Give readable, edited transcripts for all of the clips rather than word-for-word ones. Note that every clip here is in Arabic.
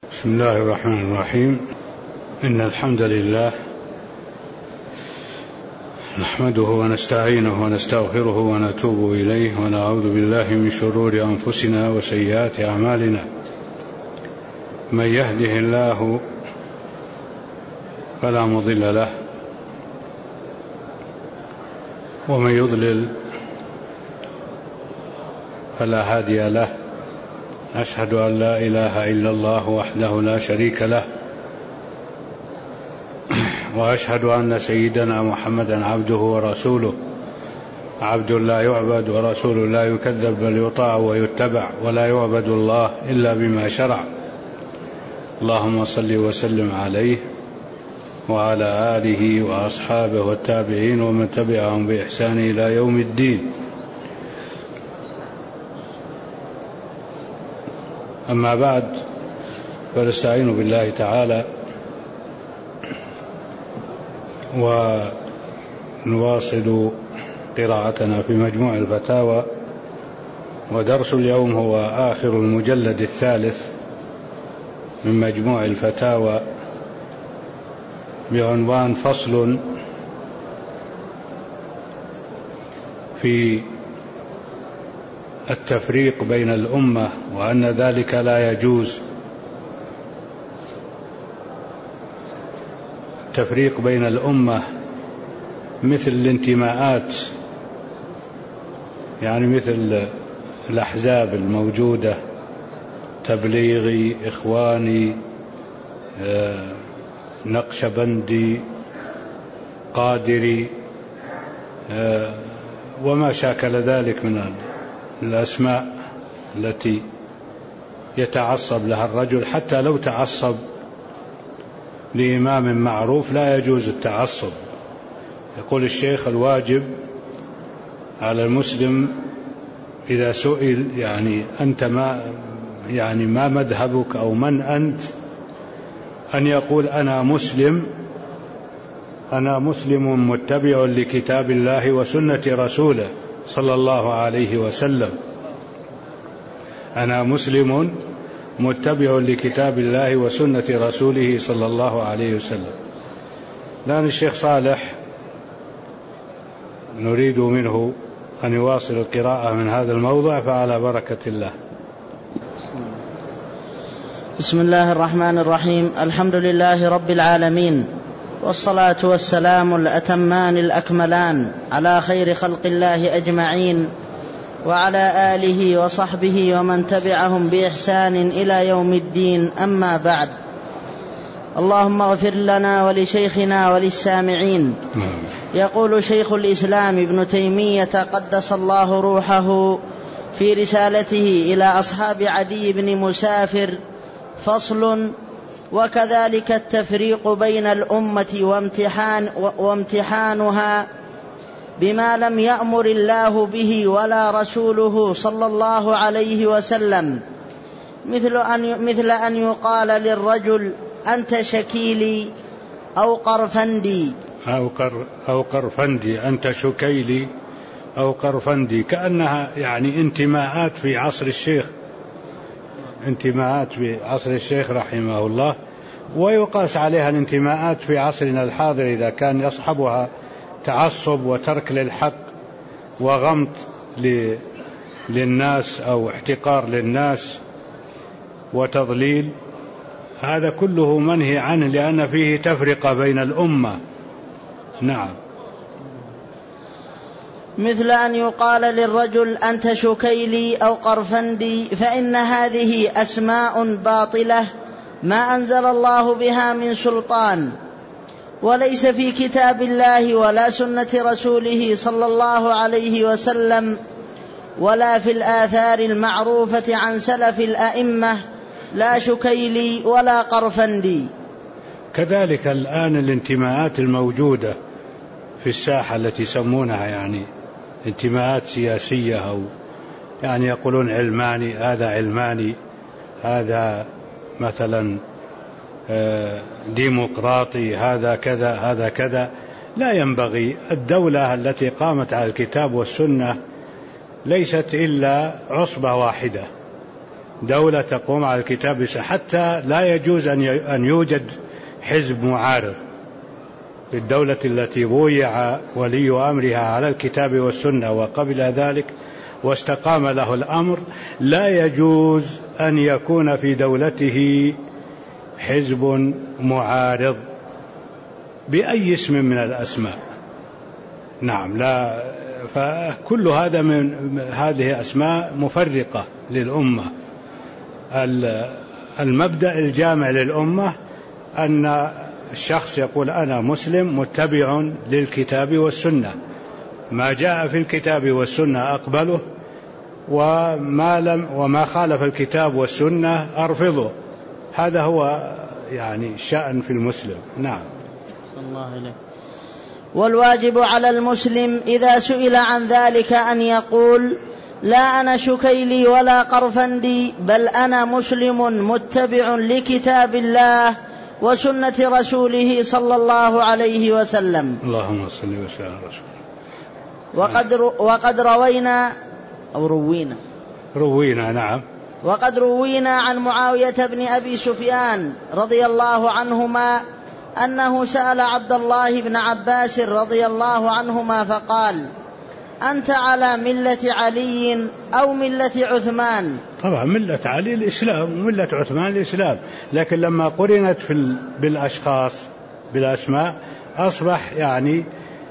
بسم الله الرحمن الرحيم. إن الحمد لله نحمده ونستعينه ونستغفره ونتوب إليه ونعوذ بالله من شرور أنفسنا وسيئات أعمالنا. من يهده الله فلا مضل له ومن يضلل فلا هادي له. أشهد أن لا إله إلا الله وحده لا شريك له، وأشهد أن سيدنا محمدا عبده ورسوله، عبد لا يعبد ورسول لا يكذب بل يطاع ويتبع، ولا يعبد الله إلا بما شرع. اللهم صل وسلم عليه وعلى آله وأصحابه والتابعين ومن تبعهم بإحسان إلى يوم الدين. أما بعد، فنستعين بالله تعالى ونواصل قراءتنا في مجموع الفتاوى، ودرس اليوم هو آخر المجلد الثالث من مجموع الفتاوى بعنوان فصل في التفريق بين الأمة وأن ذلك لا يجوز. التفريق بين الأمة مثل الانتماءات، يعني مثل الأحزاب الموجودة، تبليغي، إخواني، نقشبندي، قادري، وما شاكل ذلك من الأسماء التي يتعصب لها الرجل. حتى لو تعصب لإمام معروف لا يجوز التعصب. يقول الشيخ: الواجب على المسلم إذا سئل أنت ما مذهبك أو من أنت، أن يقول: أنا مسلم متبع لكتاب الله وسنة رسوله صلى الله عليه وسلم. أنا مسلم متبع لكتاب الله وسنة رسوله صلى الله عليه وسلم. الآن الشيخ صالح نريد منه أن يواصل القراءة من هذا الموضع، فعلى بركة الله. بسم الله الرحمن الرحيم. الحمد لله رب العالمين، والصلاة والسلام الأتمان الأكملان على خير خلق الله أجمعين، وعلى آله وصحبه ومن تبعهم بإحسان إلى يوم الدين. أما بعد، اللهم اغفر لنا ولشيخنا وللسامعين. يقول شيخ الإسلام ابن تيمية قدس الله روحه في رسالته إلى أصحاب عدي بن مسافر: فصل: وكذلك التفريق بين الأمة وامتحانها بما لم يأمر الله به ولا رسوله صلى الله عليه وسلم، مثل أن يقال للرجل: أنت شكيلي أو قرفندي، أنت شكيلي أو قرفندي، كأنها انتماءات في عصر الشيخ رحمه الله، ويقاس عليها الانتماءات في عصرنا الحاضر إذا كان يصحبها تعصب وترك للحق وغمط للناس أو احتقار للناس وتضليل. هذا كله منهي عنه، لأن فيه تفرقة بين الأمة. نعم. مثل أن يقال للرجل: أنت شكيلي أو قرفندي، فإن هذه أسماء باطلة ما أنزل الله بها من سلطان، وليس في كتاب الله ولا سنة رسوله صلى الله عليه وسلم، ولا في الآثار المعروفة عن سلف الأئمة، لا شكيلي ولا قرفندي. كذلك الآن الانتماءات الموجودة في الساحة التي يسمونها انتماءات سياسية، أو يقولون علماني، هذا علماني، هذا مثلا ديمقراطي، هذا كذا هذا كذا. لا ينبغي. الدولة التي قامت على الكتاب والسنة ليست إلا عصبة واحدة، دولة تقوم على الكتاب، حتى لا يجوز أن يوجد حزب معارض في الدولة التي بويع ولي أمرها على الكتاب والسنة وقبل ذلك واستقام له الأمر. لا يجوز أن يكون في دولته حزب معارض بأي اسم من الأسماء. نعم، لا، فكل هذا من هذه أسماء مفرقة للأمة. المبدأ الجامع للأمة أن الشخص يقول أنا مسلم متبع للكتاب والسنة، ما جاء في الكتاب والسنة أقبله، وما خالف الكتاب والسنة أرفضه. هذا هو يعني الشأن في المسلم. نعم. الله إليك. والواجب على المسلم إذا سئل عن ذلك أن يقول لا أنا شكيلي ولا قرفندي، بل أنا مسلم متبع لكتاب الله وسنة رسوله صلى الله عليه وسلم. اللهم صل وسلم على رسوله. وقد روينا نعم. وقد روينا عن معاوية بن أبي سفيان رضي الله عنهما أنه سأل عبد الله بن عباس رضي الله عنهما فقال أنت على ملة علي أو ملة عثمان؟ طبعا ملة علي الإسلام وملة عثمان الإسلام، لكن لما قرنت بالأشخاص بالأسماء أصبح يعني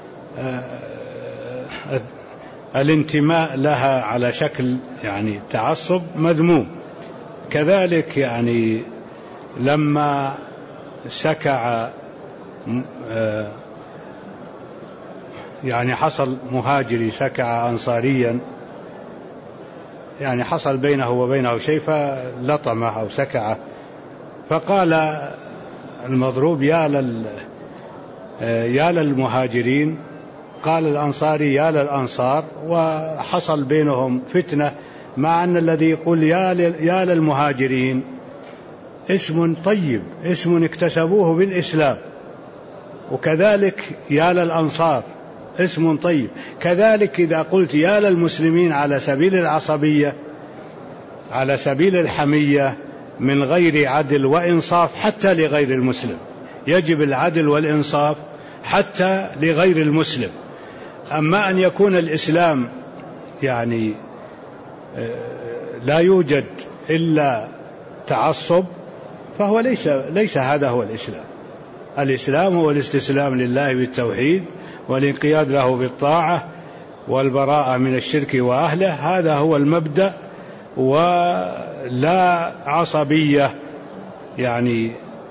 الانتماء لها على شكل يعني تعصب مذموم. كذلك يعني لما سكع يعني حصل مهاجري سكع أنصاريا، يعني حصل بينه وبينه شيء فلطمه أو سكعه، فقال المضروب يا للمهاجرين، قال الأنصاري يا للأنصار، وحصل بينهم فتنة، مع أن الذي يقول يا للمهاجرين اسم طيب، اسم اكتسبوه بالإسلام، وكذلك يا للأنصار اسم طيب. كذلك إذا قلت يا للمسلمين على سبيل العصبية، على سبيل الحمية، من غير عدل وإنصاف حتى لغير المسلم. يجب العدل والإنصاف حتى لغير المسلم. أما أن يكون الإسلام يعني لا يوجد إلا تعصب، فهو ليس هذا هو الإسلام. الإسلام هو الاستسلام لله بالتوحيد والانقياد له بالطاعة والبراءة من الشرك وأهله. هذا هو المبدأ، ولا عصبية يعني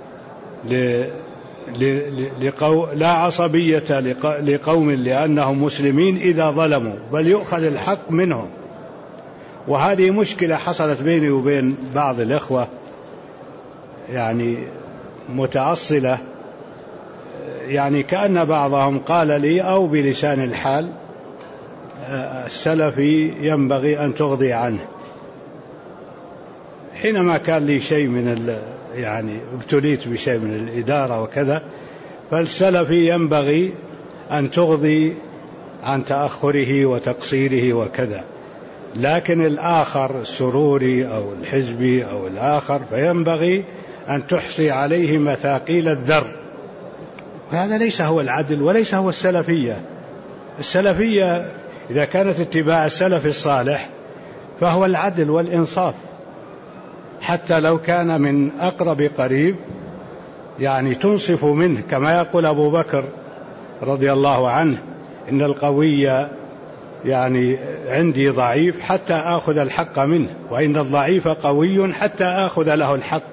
لا عصبية لقوم لأنهم مسلمين إذا ظلموا، بل يؤخذ الحق منهم. وهذه مشكلة حصلت بيني وبين بعض الإخوة يعني متأصلة، يعني كأن بعضهم قال لي أو بلسان الحال السلفي ينبغي أن تغضي عنه. حينما كان لي شيء من يعني ابتليت بشيء من الإدارة وكذا، فالسلفي ينبغي أن تغضي عن تأخره وتقصيره وكذا، لكن الآخر السروري أو الحزبي أو الآخر فينبغي أن تحصي عليه مثاقيل الذر. هذا ليس هو العدل وليس هو السلفية. السلفية إذا كانت اتباع السلف الصالح فهو العدل والإنصاف، حتى لو كان من أقرب قريب يعني تنصف منه، كما يقول أبو بكر رضي الله عنه إن القوي يعني عندي ضعيف حتى آخذ الحق منه، وإن الضعيف قوي حتى آخذ له الحق.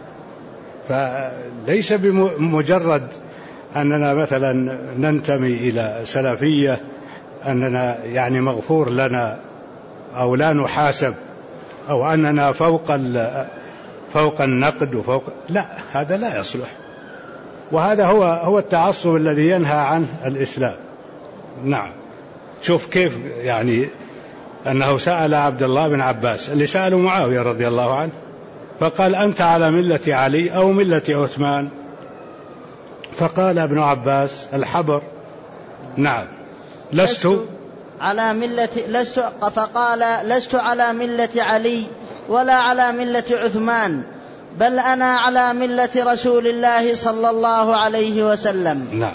فليس بمجرد أننا مثلا ننتمي إلى سلفية أننا يعني مغفور لنا أو لا نحاسب أو أننا فوق النقد لا، هذا لا يصلح. وهذا هو التعصب الذي ينهى عنه الإسلام. نعم. شوف كيف يعني أنه سأل عبد الله بن عباس اللي سأله معاوية رضي الله عنه، فقال أنت على ملة علي أو ملة عثمان؟ فقال ابن عباس الحبر نعم لست على ملة فقال لست على ملة علي ولا على ملة عثمان، بل أنا على ملة رسول الله صلى الله عليه وسلم. نعم.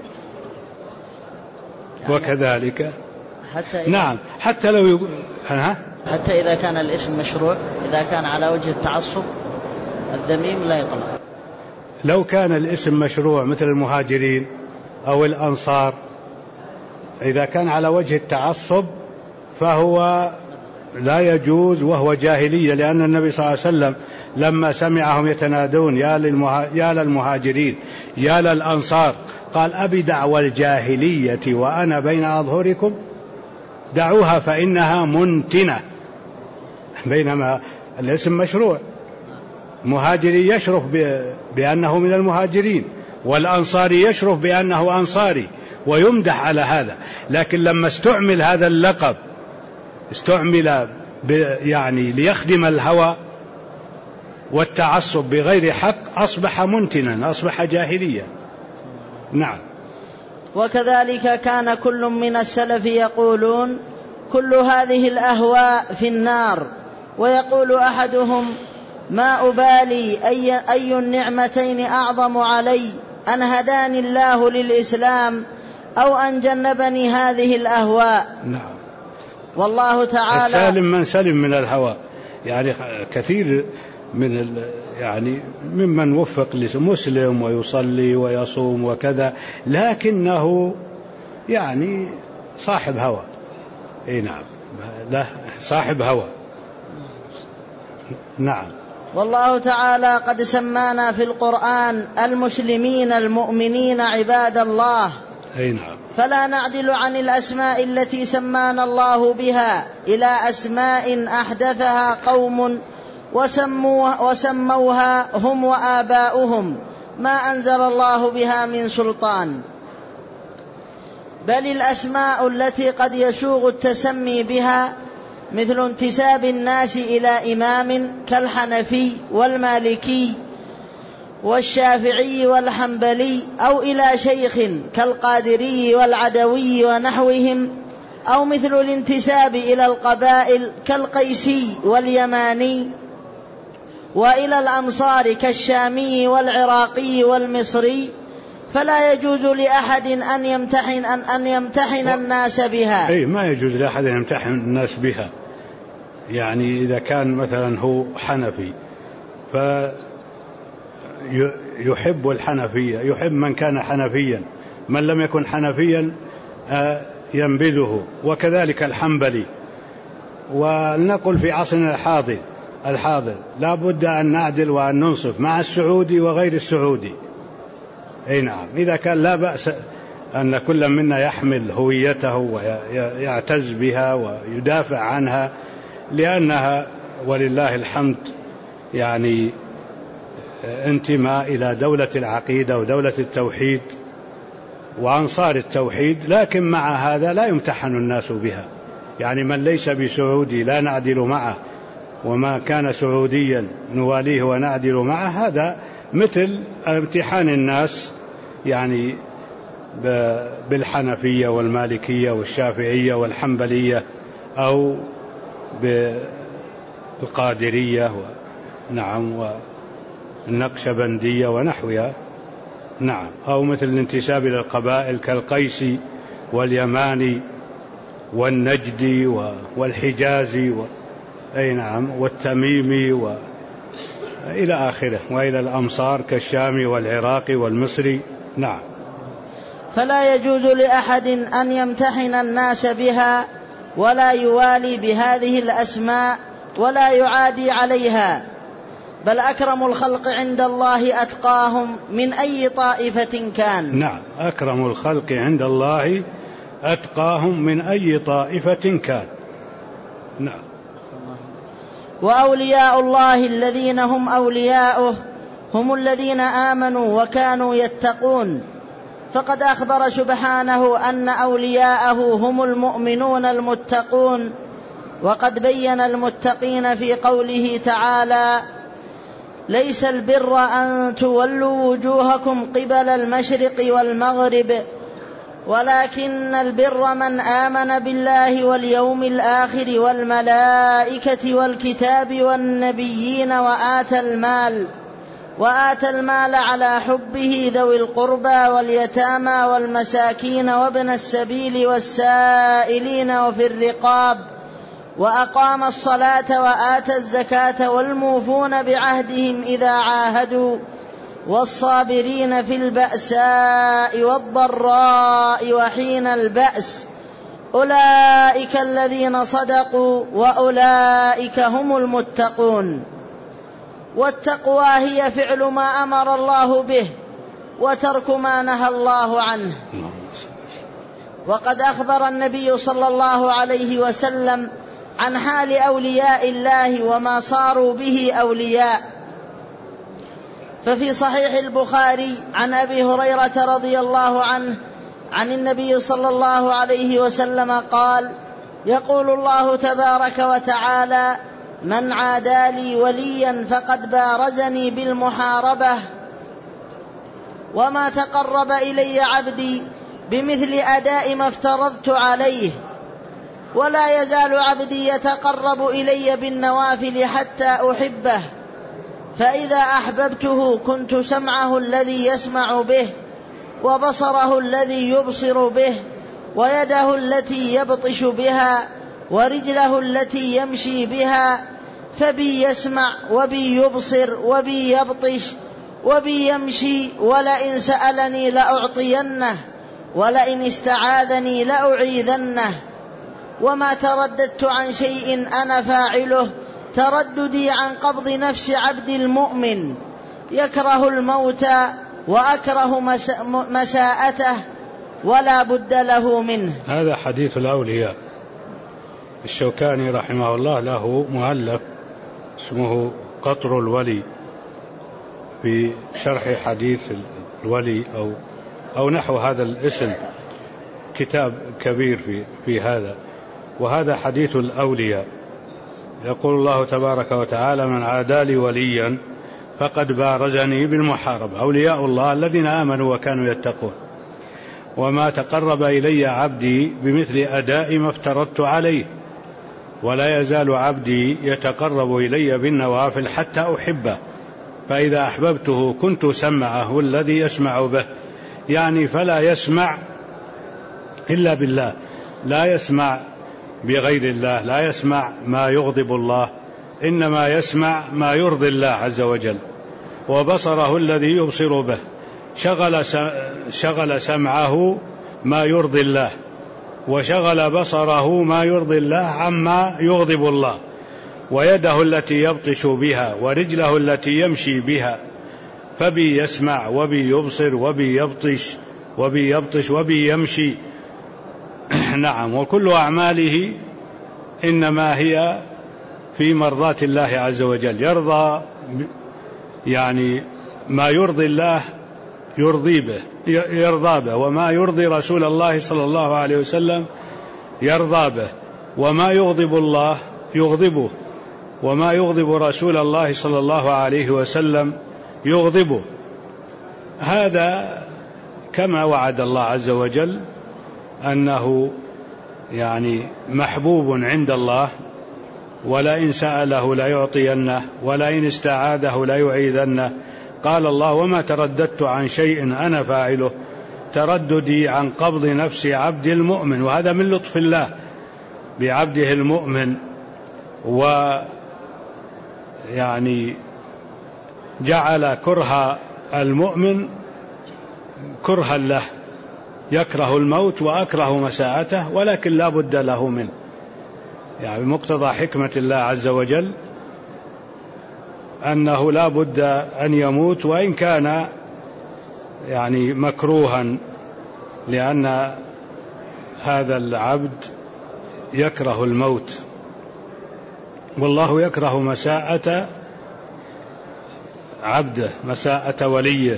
وكذلك نعم حتى لو يقول حتى إذا كان الاسم مشروع، إذا كان على وجه التعصب الذميم لا يطلق. لو كان الاسم مشروع مثل المهاجرين أو الأنصار، إذا كان على وجه التعصب فهو لا يجوز وهو جاهلية، لأن النبي صلى الله عليه وسلم لما سمعهم يتنادون يا للمهاجرين يا للأنصار قال أبي دعوى الجاهلية وأنا بين أظهركم، دعوها فإنها منتنة. بينما الاسم مشروع، مهاجري يشرف بأنه من المهاجرين، والأنصاري يشرف بأنه أنصاري ويمدح على هذا. لكن لما استعمل هذا اللقب استعمل يعني ليخدم الهوى والتعصب بغير حق، أصبح منتنا، أصبح جاهليا. نعم. وكذلك كان كل من السلف يقولون كل هذه الأهواء في النار، ويقول أحدهم ما أبالي أي النعمتين أعظم علي، أن هداني الله للإسلام أو أن جنبني هذه الأهواء. نعم. والله تعالى السالم من سلم من الهوى، يعني كثير من يعني ممن وفق لمسلم ويصلي ويصوم وكذا، لكنه يعني صاحب هوى. اي نعم، لا صاحب هوى. نعم. والله تعالى قد سمانا في القرآن المسلمين المؤمنين عباد الله. اي نعم. فلا نعدل عن الأسماء التي سمانا الله بها إلى أسماء أحدثها قوم وسموها هم وآباؤهم ما أنزل الله بها من سلطان، بل الأسماء التي قد يسوغ التسمي بها مثل انتساب الناس إلى إمام كالحنفي والمالكي والشافعي والحنبلي، أو إلى شيخ كالقادري والعدوي ونحوهم، أو مثل الانتساب إلى القبائل كالقيسي واليماني، وإلى الأمصار كالشامي والعراقي والمصري، فلا يجوز لأحد أن يمتحن الناس بها. أي ما يجوز لأحد أن يمتحن الناس بها. يعني إذا كان مثلا هو حنفي فيحب الحنفية، يحب من كان حنفيا، من لم يكن حنفيا ينبذه، وكذلك الحنبلي. ولنقل في عصرنا الحاضر لا بد أن نعدل وأن ننصف مع السعودي وغير السعودي. أي نعم. إذا كان لا بأس أن كل منا يحمل هويته ويعتز بها ويدافع عنها، لأنها ولله الحمد يعني انتماء إلى دولة العقيدة ودولة التوحيد وأنصار التوحيد، لكن مع هذا لا يمتحن الناس بها. يعني من ليس بسعودي لا نعدل معه، وما كان سعوديا نواليه ونعدل معه. هذا مثل امتحان الناس يعني بالحنفية والمالكية والشافعية والحنبلية، أو بالقادرية نعم والنقشبندية ونحوها. نعم. أو مثل الانتساب إلى القبائل كالقيسي واليماني والنجدي والحجازي أي نعم والتميمي إلى آخره، وإلى الأمصار كالشامي والعراقي والمصري. نعم. فلا يجوز لأحد أن يمتحن الناس بها، ولا يوالي بهذه الأسماء، ولا يعادي عليها، بل أكرم الخلق عند الله أتقاهم من أي طائفة كان. نعم. أكرم الخلق عند الله أتقاهم من أي طائفة كان. نعم. وأولياء الله الذين هم أولياؤه هم الذين آمنوا وكانوا يتقون، فقد أخبر سبحانه أن أولياءه هم المؤمنون المتقون، وقد بين المتقين في قوله تعالى ليس البر أن تولوا وجوهكم قبل المشرق والمغرب ولكن البر من آمن بالله واليوم الآخر والملائكة والكتاب والنبيين وآتى المال على حبه ذوي القربى واليتامى والمساكين وابن السبيل والسائلين وفي الرقاب وأقام الصلاة وآتى الزكاة والموفون بعهدهم إذا عاهدوا والصابرين في البأساء والضراء وحين البأس أولئك الذين صدقوا وأولئك هم المتقون. والتقوى هي فعل ما أمر الله به وترك ما نهى الله عنه. وقد أخبر النبي صلى الله عليه وسلم عن حال أولياء الله وما صاروا به أولياء. ففي صحيح البخاري عن أبي هريرة رضي الله عنه عن النبي صلى الله عليه وسلم قال: يقول الله تبارك وتعالى: من عادى لي وليا فقد بارزني بالمحاربة، وما تقرب إلي عبدي بمثل أداء ما افترضت عليه، ولا يزال عبدي يتقرب إلي بالنوافل حتى أحبه، فإذا أحببته كنت سمعه الذي يسمع به، وبصره الذي يبصر به، ويده التي يبطش بها، ورجله التي يمشي بها، فبي يسمع وبي يبصر وبي يبطش وبي يمشي، ولئن سألني لأعطينه، ولئن استعاذني لأعيذنه. وما ترددت عن شيء أنا فاعله ترددي عن قبض نفس عبد المؤمن، يكره الموت وأكره مساءته ولا بد له منه. هذا حديث الأولياء. الشوكاني رحمه الله له مؤلف اسمه قطر الولي في شرح حديث الولي أو نحو هذا الاسم، كتاب كبير في هذا. وهذا حديث الأولياء. يقول الله تبارك وتعالى: من عادى لي وليا فقد بارزني بالمحاربة. أولياء الله الذين آمنوا وكانوا يتقون. وما تقرب إلي عبدي بمثل أداء ما افترضت عليه، ولا يزال عبدي يتقرب إلي بالنوافل حتى أحبه، فإذا أحببته كنت سمعه الذي يسمع به. يعني فلا يسمع إلا بالله، لا يسمع بغير الله، لا يسمع ما يغضب الله، إنما يسمع ما يرضي الله عز وجل. وبصره الذي يبصر به، شغل سمعه ما يرضي الله، وشغل بصره ما يرضي الله عما يغضب الله. ويده التي يبطش بها، ورجله التي يمشي بها، فبي يسمع وبي يبصر وبي يبطش وبي يمشي. نعم. وكل أعماله إنما هي في مرضاة الله عز وجل. يرضى يعني ما يرضي الله يرضى به، وما يرضي رسول الله صلى الله عليه وسلم يرضى به، وما يغضب الله يغضبه، وما يغضب رسول الله صلى الله عليه وسلم يغضبه. هذا كما وعد الله عز وجل أنه يعني محبوب عند الله، ولئن سأله ليعطينه، ولئن استعاذه ليعيذنه. قال الله: وما ترددت عن شيء أنا فاعله ترددي عن قبض نفس عبد المؤمن. وهذا من لطف الله بعبده المؤمن، ويعني جعل كره المؤمن كرها له، يكره الموت وأكره مساءته، ولكن لا بد له منه، يعني بمقتضى حكمة الله عز وجل أنه لا بد أن يموت، وإن كان يعني مكروها، لأن هذا العبد يكره الموت، والله يكره مساءة عبده، مساءة وليه،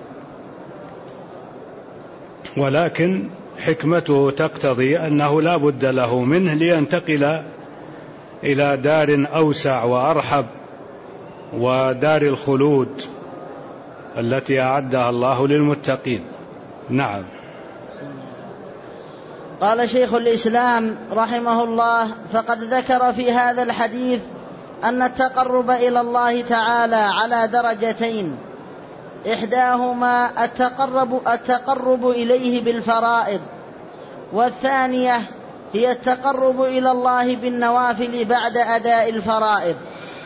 ولكن حكمته تقتضي أنه لا بد له منه لينتقل إلى دار أوسع وأرحب، ودار الخلود التي أعدها الله للمتقين. نعم. قال شيخ الإسلام رحمه الله: فقد ذكر في هذا الحديث أن التقرب إلى الله تعالى على درجتين، إحداهما التقرب إليه بالفرائض، والثانية هي التقرب إلى الله بالنوافل بعد أداء الفرائض.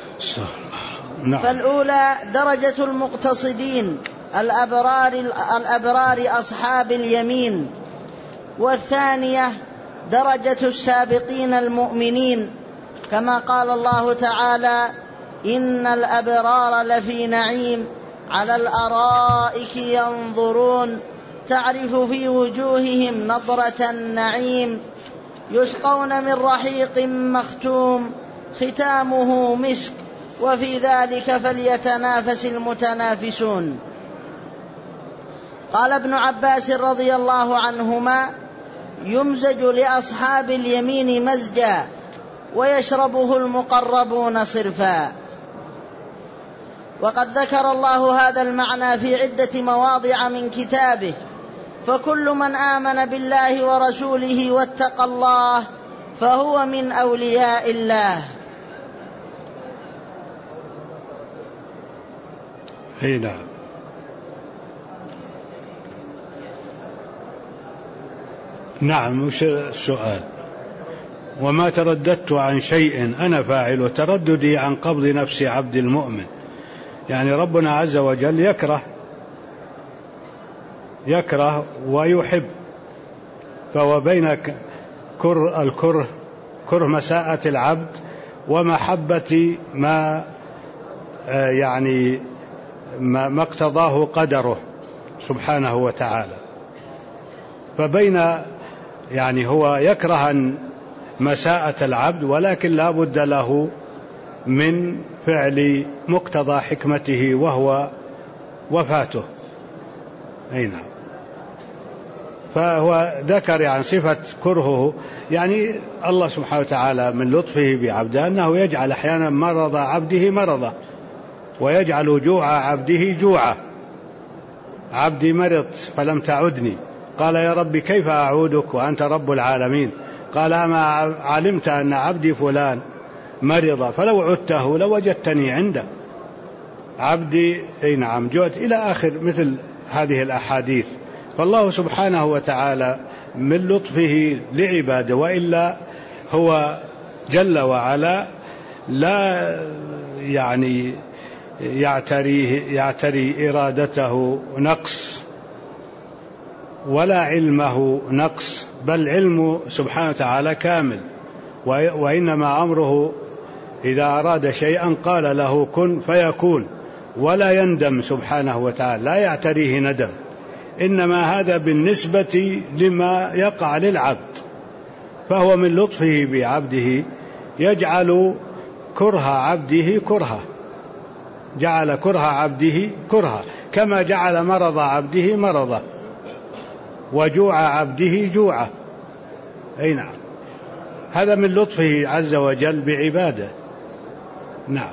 فالأولى درجة المقتصدين الأبرار أصحاب اليمين، والثانية درجة السابقين المؤمنين، كما قال الله تعالى: إن الأبرار لفي نعيم على الأرائك ينظرون تعرف في وجوههم نضرة النعيم يسقون من رحيق مختوم ختامه مسك وفي ذلك فليتنافس المتنافسون. قال ابن عباس رضي الله عنهما: يمزج لأصحاب اليمين مزجا ويشربه المقربون صرفا. وقد ذكر الله هذا المعنى في عدة مواضع من كتابه، فكل من آمن بالله ورسوله واتقى الله فهو من أولياء الله. هنا نعم. وش السؤال؟ وما ترددت عن شيء أنا فاعل ترددي عن قبض نفس عبد المؤمن. يعني ربنا عز وجل يكره ويحب، فهو بين كره مساءة العبد ومحبة ما ما اقتضاه قدره سبحانه وتعالى. فبين هو يكره مساءة العبد، ولكن لا بد له من فعل مقتضى حكمته وهو وفاته. أي نعم. فهو ذكر صفة كرهه، الله سبحانه وتعالى من لطفه بعبده أنه يجعل أحيانا مرض عبده مرضا، ويجعل جوع عبده جوعا. عبدي مرض فلم تعدني، قال: يا رب كيف أعودك وأنت رب العالمين؟ قال: أما علمت أن عبدي فلان مرض فلو عدته لوجدتني عنده. عبدي أي نعم جوت، إلى آخر مثل هذه الأحاديث. فالله سبحانه وتعالى من لطفه لعباده، وإلا هو جل وعلا لا يعتري إرادته نقص ولا علمه نقص، بل علم سبحانه وتعالى كامل. وإنما أمره إذا أراد شيئا قال له كن فيكون، ولا يندم سبحانه وتعالى، لا يعتريه ندم. إنما هذا بالنسبة لما يقع للعبد. فهو من لطفه بعبده يجعل كره عبده كرها، جعل كره عبده كرها، كما جعل مرض عبده مرضا، وجوع عبده جوعا. أي نعم. هذا من لطفه عز وجل بعباده. نعم.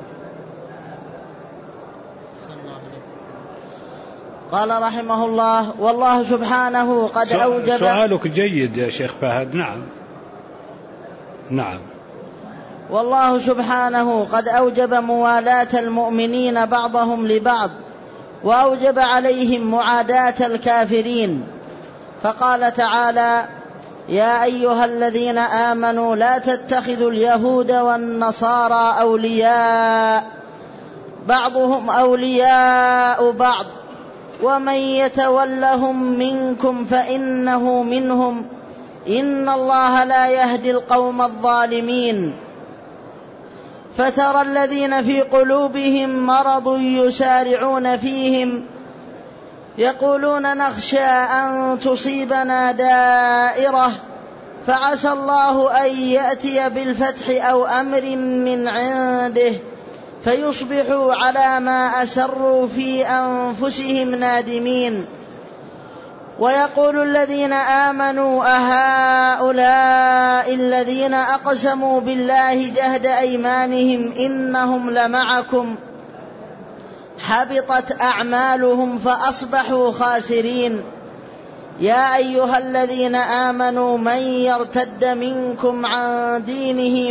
قال رحمه الله: والله سبحانه قد أوجب. سؤالك جيد يا شيخ فهد. نعم نعم. والله سبحانه قد أوجب موالاة المؤمنين بعضهم لبعض، وأوجب عليهم معاداة الكافرين، فقال تعالى: يا أيها الذين آمنوا لا تتخذوا اليهود والنصارى أولياء بعضهم أولياء بعض ومن يتولهم منكم فإنه منهم إن الله لا يهدي القوم الظالمين. فترى الذين في قلوبهم مرض يسارعون فيهم يقولون نخشى أن تصيبنا دائرة فعسى الله أن يأتي بالفتح أو أمر من عنده فيصبحوا على ما أسروا في أنفسهم نادمين. ويقول الذين آمنوا أهؤلاء الذين أقسموا بالله جهد أيمانهم إنهم لمعكم حبطت أعمالهم فأصبحوا خاسرين. يا أيها الذين آمنوا من يرتد منكم عن دينه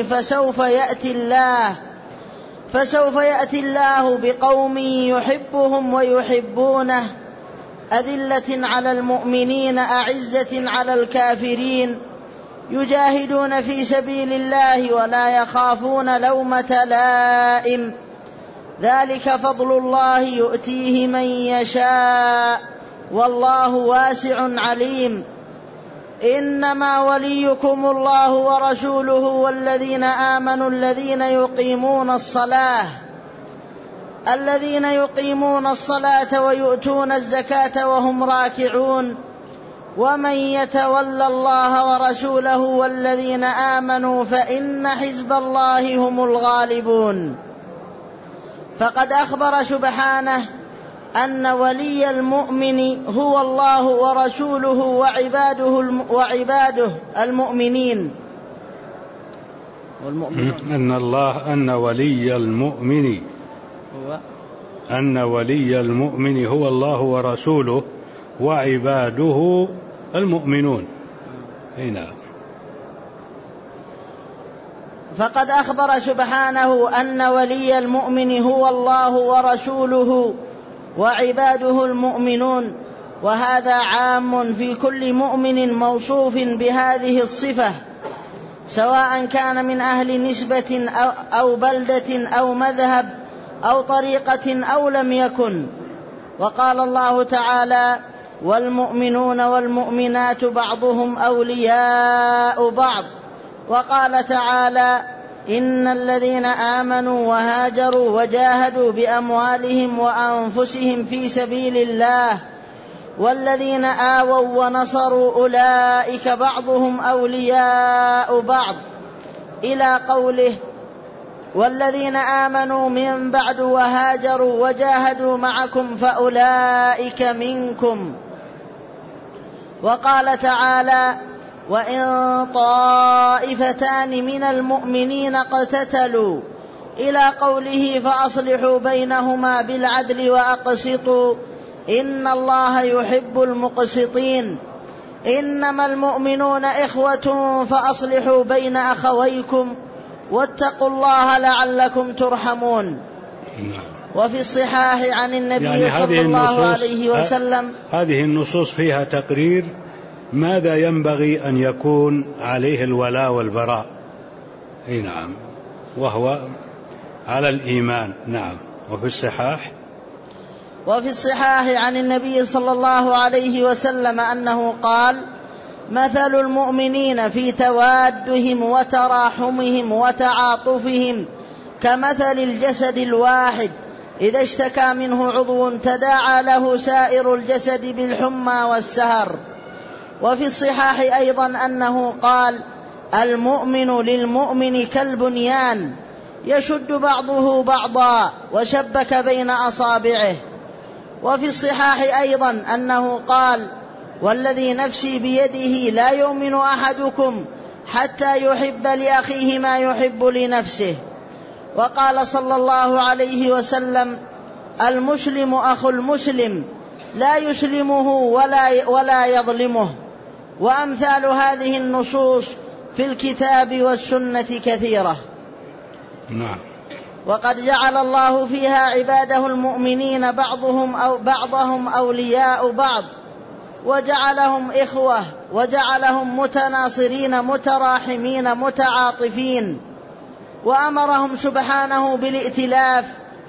فسوف يأتي الله بقوم يحبهم ويحبونه أذلة على المؤمنين أعزة على الكافرين يجاهدون في سبيل الله ولا يخافون لومة لائم ذلك فضل الله يؤتيه من يشاء والله واسع عليم إنما وليكم الله ورسوله والذين آمنوا الذين يقيمون الصلاة ويؤتون الزكاة وهم راكعون ومن يتولى الله ورسوله والذين آمنوا فإن حزب الله هم الغالبون. فقد أخبر سبحانه أن ولي المؤمن هو الله ورسوله وعباده المؤمنين. أن ولي المؤمن هو الله ورسوله وعباده المؤمنون. هنا فقد أخبر سبحانه أن ولي المؤمن هو الله ورسوله وعباده المؤمنون، وهذا عام في كل مؤمن موصوف بهذه الصفة، سواء كان من أهل نسبة أو بلدة أو مذهب أو طريقة أو لم يكن. وقال الله تعالى: والمؤمنون والمؤمنات بعضهم أولياء بعض. وقال تعالى: إن الذين آمنوا وهاجروا وجاهدوا بأموالهم وأنفسهم في سبيل الله والذين آووا ونصروا أولئك بعضهم أولياء بعض، إلى قوله: والذين آمنوا من بعد وهاجروا وجاهدوا معكم فأولئك منكم. وقال تعالى: وإن طائفتان من المؤمنين اقتتلوا، إلى قوله: فأصلحوا بينهما بالعدل وأقسطوا إن الله يحب المقسطين. إنما المؤمنون إخوة فأصلحوا بين أخويكم واتقوا الله لعلكم ترحمون. وفي الصحاح عن النبي صلى الله عليه وسلم هذه النصوص فيها تقرير ماذا ينبغي أن يكون عليه الولاء والبراء. نعم، وهو على الإيمان. نعم. وفي الصحاح عن النبي صلى الله عليه وسلم أنه قال: مثل المؤمنين في توادهم وتراحمهم وتعاطفهم كمثل الجسد الواحد إذا اشتكى منه عضو تداعى له سائر الجسد بالحمى والسهر. وفي الصحاح أيضا أنه قال: المؤمن للمؤمن كالبنيان يشد بعضه بعضا وشبك بين أصابعه. وفي الصحاح أيضا أنه قال: والذي نفسي بيده لا يؤمن أحدكم حتى يحب لأخيه ما يحب لنفسه. وقال صلى الله عليه وسلم: المسلم أخو المسلم لا يسلمه ولا يظلمه. وأمثال هذه النصوص في الكتاب والسنة كثيرة. نعم. وقد جعل الله فيها عباده المؤمنين بعضهم أولياء بعض، وجعلهم إخوة، وجعلهم متناصرين متراحمين متعاطفين، وأمرهم سبحانه بالائتلاف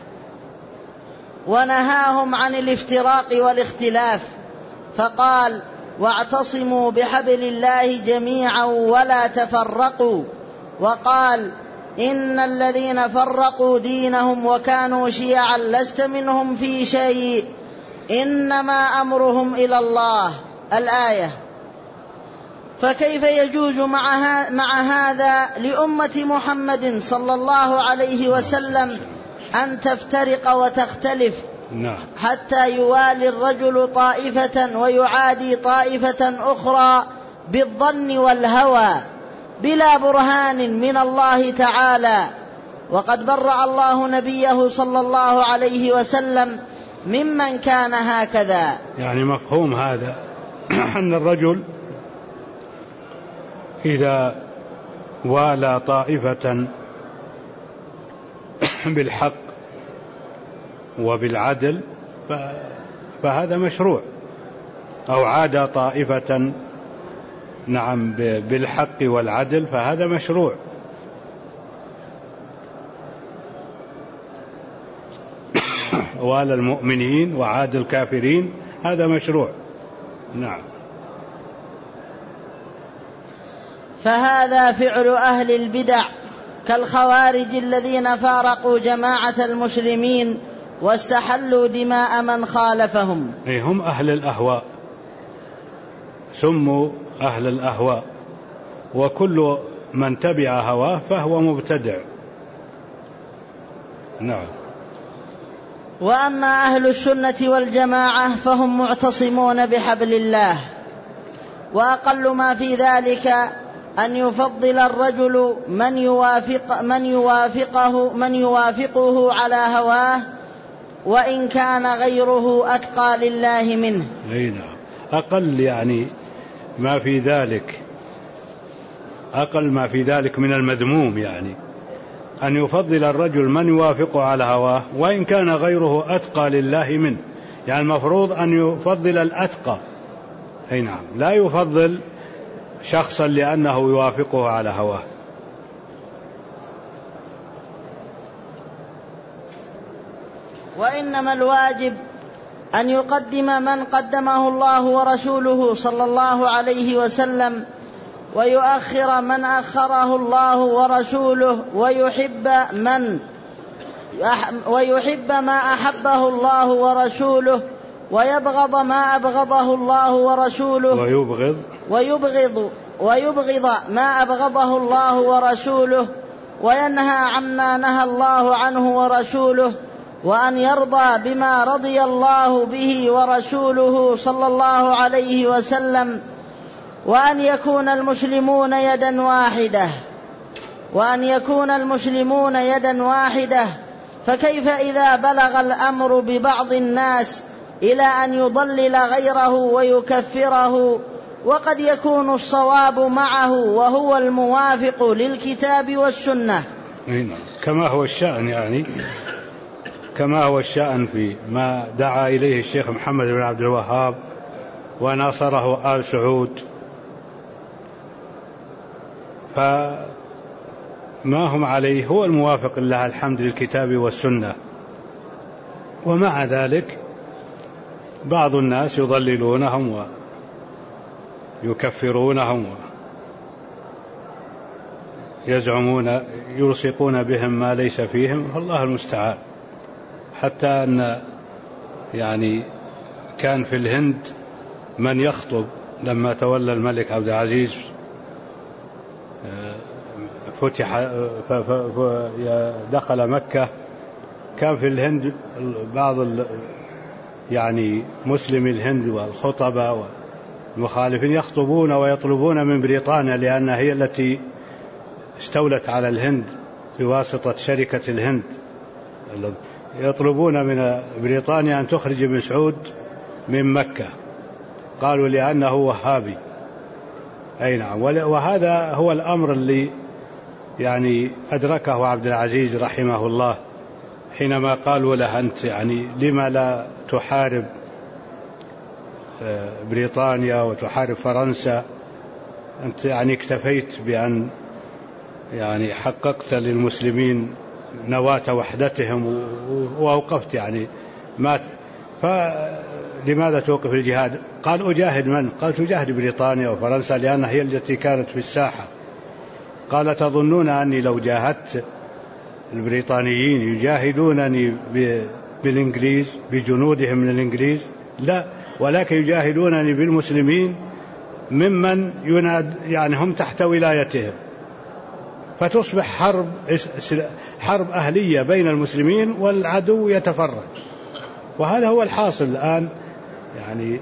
ونهاهم عن الافتراق والاختلاف، فقال: واعتصموا بحبل الله جميعا ولا تفرقوا. وقال: إن الذين فرقوا دينهم وكانوا شيعا لست منهم في شيء إنما أمرهم إلى الله. الآية. فكيف يجوز مع هذا لأمة محمد صلى الله عليه وسلم أن تفترق وتختلف حتى يوالي الرجل طائفة ويعادي طائفة أخرى بالظن والهوى بلا برهان من الله تعالى؟ وقد برأ الله نبيه صلى الله عليه وسلم ممن كان هكذا. يعني مفهوم هذا أن الرجل إذا والى طائفة بالحق وبالعدل فهذا مشروع، أو عادى طائفة نعم بالحق والعدل فهذا مشروع. والى المؤمنين وعاد الكافرين هذا مشروع. نعم. فهذا فعل أهل البدع كالخوارج الذين فارقوا جماعة المسلمين واستحلوا دماء من خالفهم. هم أهل الأهواء، سموا أهل الأهواء، وكل من تبع هواه فهو مبتدع. نعم. وأما أهل السنة والجماعة فهم معتصمون بحبل الله، وأقل ما في ذلك أن يفضل الرجل من يوافقه على هواه وإن كان غيره أتقى لله منه. أقل يعني ما في ذلك، أقل ما في ذلك من المذموم، يعني أن يفضل الرجل من يوافقه على هواه وإن كان غيره أتقى لله منه. يعني المفروض أن يفضل الأتقى، أي نعم، لا يفضل شخصا لأنه يوافقه على هواه. وإنما الواجب أن يقدم من قدمه الله ورسوله صلى الله عليه وسلم، ويؤخر من أخره الله ورسوله، ويحب ما أحبه الله ورسوله، ويبغض ما أبغضه الله ورسوله، ويبغض ما أبغضه الله ورسوله، وينهى عما نهى الله عنه ورسوله، وأن يرضى بما رضي الله به ورسوله صلى الله عليه وسلم، وأن يكون المسلمون يدا واحدة. فكيف إذا بلغ الأمر ببعض الناس إلى أن يضلل غيره ويكفره، وقد يكون الصواب معه وهو الموافق للكتاب والسنة، كما هو الشأن، يعني كما هو الشأن في ما دعا إليه الشيخ محمد بن عبد الوهاب وناصره آل سعود، فما هم عليه هو الموافق لله الحمد للكتاب والسنة. ومع ذلك بعض الناس يضللونهم ويكفرونهم ويزعمون يلصقون بهم ما ليس فيهم، فالله المستعان. حتى أن يعني كان في الهند من يخطب لما تولى الملك عبد العزيز، دخل مكة، كان في الهند بعض يعني مسلمي الهند والخطبة والمخالفين يخطبون ويطلبون من بريطانيا، لأنها هي التي استولت على الهند بواسطة شركة الهند، يطلبون من بريطانيا أن تخرج بن سعود من مكة، قالوا لأنه وهابي. أي نعم. وهذا هو الأمر اللي يعني أدركه عبد العزيز رحمه الله حينما قالوا له أنت يعني لما لا تحارب بريطانيا وتحارب فرنسا، أنت يعني اكتفيت بأن يعني حققت للمسلمين نواة وحدتهم وأوقفت يعني مات، فلماذا توقف الجهاد؟ قال أجاهد من؟ قال تجاهد بريطانيا وفرنسا لأنها هي التي كانت في الساحة. قال تظنون أني لو جاهدت البريطانيين يجاهدونني بالإنجليز بجنودهم من الإنجليز؟ لا، ولكن يجاهدونني بالمسلمين ممن يعني هم تحت ولايتهم، فتصبح حرب أهلية بين المسلمين والعدو يتفرج. وهذا هو الحاصل الآن يعني،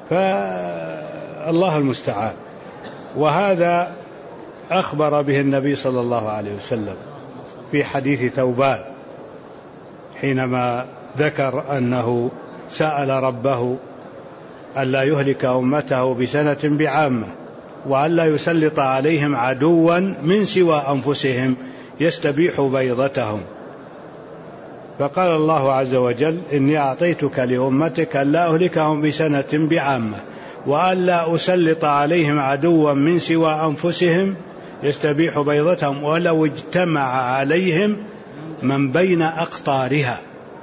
فالله المستعان. وهذا أخبر به النبي صلى الله عليه وسلم في حديث ثوبان حينما ذكر أنه سأل ربه ألا يهلك أمته بسنة بعامة، وألا يسلط عليهم عدوا من سوى أنفسهم يستبيح بيضتهم. فقال الله عز وجل: إني أعطيتك لأمتك ألا أهلكهم بسنة بعامة وألا أسلط عليهم عدوا من سوى أنفسهم يستبيح بيضتهم ولو اجتمع عليهم من بين أقطارها.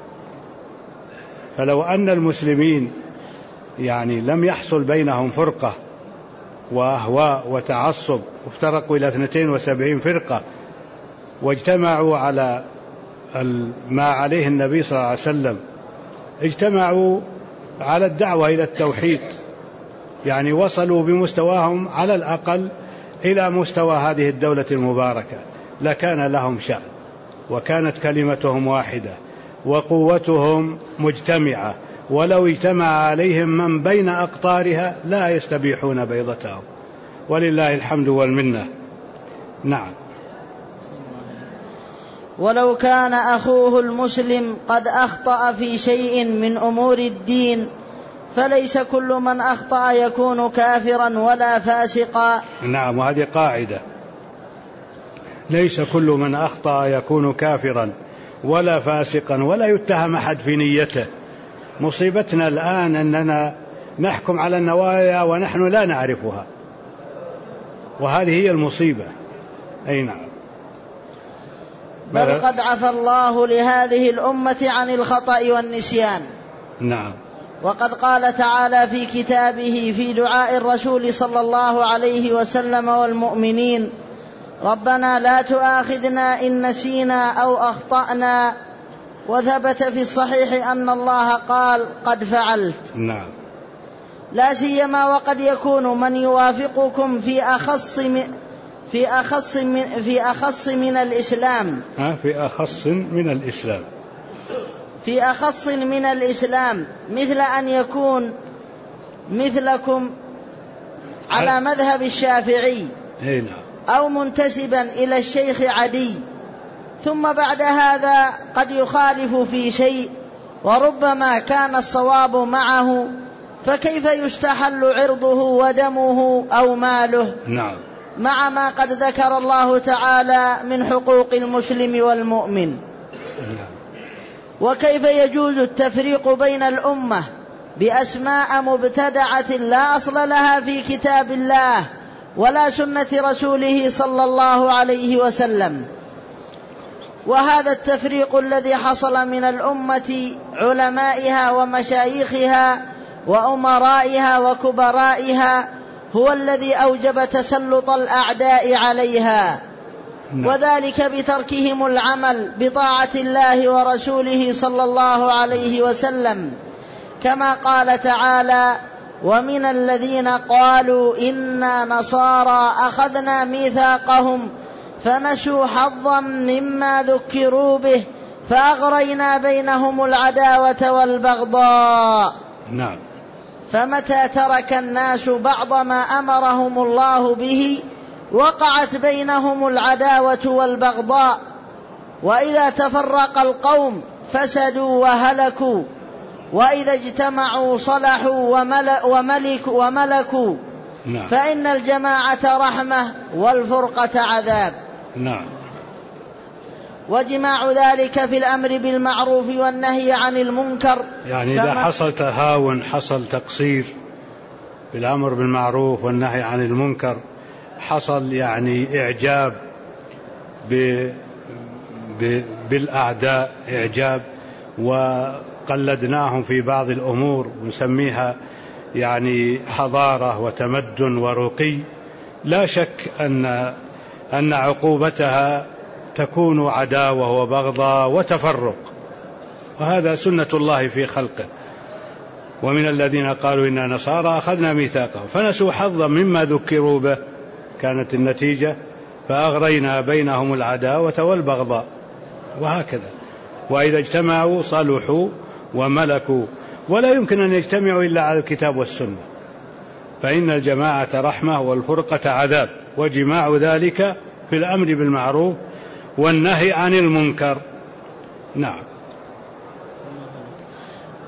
فلو أن المسلمين لم يحصل بينهم فرقة وأهواء وتعصب وافترقوا إلى 72 فرقة واجتمعوا على ما عليه النبي صلى الله عليه وسلم، اجتمعوا على الدعوة إلى التوحيد، وصلوا بمستواهم على الأقل إلى مستوى هذه الدولة المباركة، لكان لهم شأن وكانت كلمتهم واحدة وقوتهم مجتمعة، ولو اجتمع عليهم من بين أقطارها لا يستبيحون بيضتهم، ولله الحمد والمنة. نعم. ولو كان أخوه المسلم قد أخطأ في شيء من أمور الدين فليس كل من أخطأ يكون كافرا ولا فاسقا. نعم، وهذه قاعدة، ليس كل من أخطأ يكون كافرا ولا فاسقا ولا يتهم أحد في نيته. مصيبتنا الآن أننا نحكم على النوايا ونحن لا نعرفها، وهذه هي المصيبة. أي نعم. بل قد عفى الله لهذه الأمة عن الخطأ والنسيان. نعم. وقد قال تعالى في كتابه في دعاء الرسول صلى الله عليه وسلم والمؤمنين: ربنا لا تؤاخذنا إن نسينا أو أخطأنا. وثبت في الصحيح أن الله قال: قد فعلت. نعم. لا سيما وقد يكون من يوافقكم في أخص من الإسلام في أخص من الإسلام مثل أن يكون مثلكم على مذهب الشافعي أو منتسبا إلى الشيخ عدي، ثم بعد هذا قد يخالف في شيء وربما كان الصواب معه، فكيف يستحل عرضه ودمه أو ماله؟ نعم. مع ما قد ذكر الله تعالى من حقوق المسلم والمؤمن. وكيف يجوز التفريق بين الأمة بأسماء مبتدعة لا أصل لها في كتاب الله ولا سنة رسوله صلى الله عليه وسلم؟ وهذا التفريق الذي حصل من الأمة علمائها ومشايخها وأمرائها وكبرائها هو الذي أوجب تسلط الأعداء عليها، وذلك بتركهم العمل بطاعة الله ورسوله صلى الله عليه وسلم، كما قال تعالى: ومن الذين قالوا إنا نصارى أخذنا ميثاقهم فنسوا حظا مما ذكروا به فأغرينا بينهم العداوة والبغضاء. نعم. فمتى ترك الناس بعض ما أمرهم الله به وقعت بينهم العداوة والبغضاء، وإذا تفرق القوم فسدوا وهلكوا، وإذا اجتمعوا صلحوا وملكوا. نعم. فإن الجماعة رحمة والفرقة عذاب. نعم. وجماع ذلك في الأمر بالمعروف والنهي عن المنكر، إذا حصل تهاون، حصل تقصير في الأمر بالمعروف والنهي عن المنكر، حصل إعجاب بالأعداء، إعجاب، وقلدناهم في بعض الأمور ونسميها حضارة وتمدن ورقي، لا شك أن عقوبتها تكون عداوة وبغضاء وتفرق، وهذا سنة الله في خلقه. ومن الذين قالوا إنا نصارى أخذنا ميثاقهم فنسوا حظا مما ذكروا به، كانت النتيجة فأغرينا بينهم العداوة والبغضاء، وهكذا. وإذا اجتمعوا صلحوا وملكوا، ولا يمكن أن يجتمعوا إلا على الكتاب والسنة، فإن الجماعة رحمة والفرقة عذاب، وجماع ذلك في الأمر بالمعروف والنهي عن المنكر. نعم.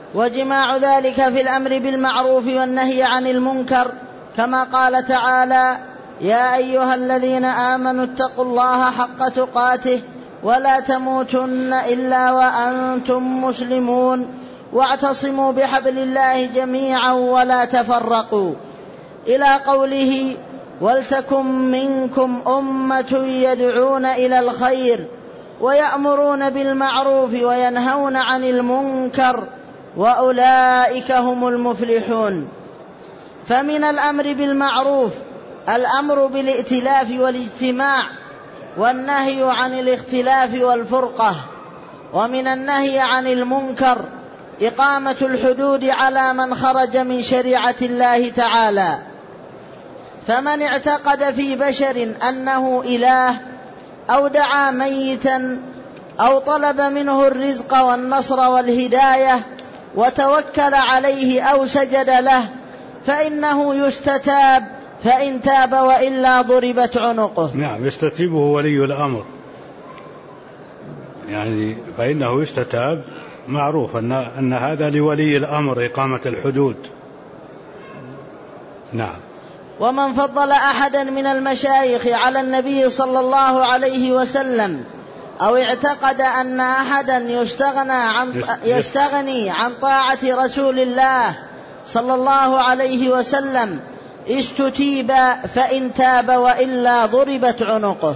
وجماع ذلك في الأمر بالمعروف والنهي عن المنكر، كما قال تعالى: يا أيها الذين آمنوا اتقوا الله حق تقاته ولا تموتن إلا وأنتم مسلمون واعتصموا بحبل الله جميعا ولا تفرقوا، إلى قوله: ولتكن منكم أمة يدعون إلى الخير ويأمرون بالمعروف وينهون عن المنكر وأولئك هم المفلحون. فمن الأمر بالمعروف الأمر بالائتلاف والاجتماع، والنهي عن الاختلاف والفرقة. ومن النهي عن المنكر إقامة الحدود على من خرج من شريعة الله تعالى. فمن اعتقد في بشر أنه إله أو دعا ميتا أو طلب منه الرزق والنصر والهداية وتوكل عليه أو سجد له فإنه يستتاب، فإن تاب وإلا ضربت عنقه. نعم، يستتيبه ولي الأمر، يعني فإنه يستتاب، معروف أن هذا لولي الأمر إقامة الحدود. نعم. ومن فضل أحدا من المشايخ على النبي صلى الله عليه وسلم أو اعتقد أن أحدا يستغني عن طاعة رسول الله صلى الله عليه وسلم استتيب، فإن تاب وإلا ضربت عنقه.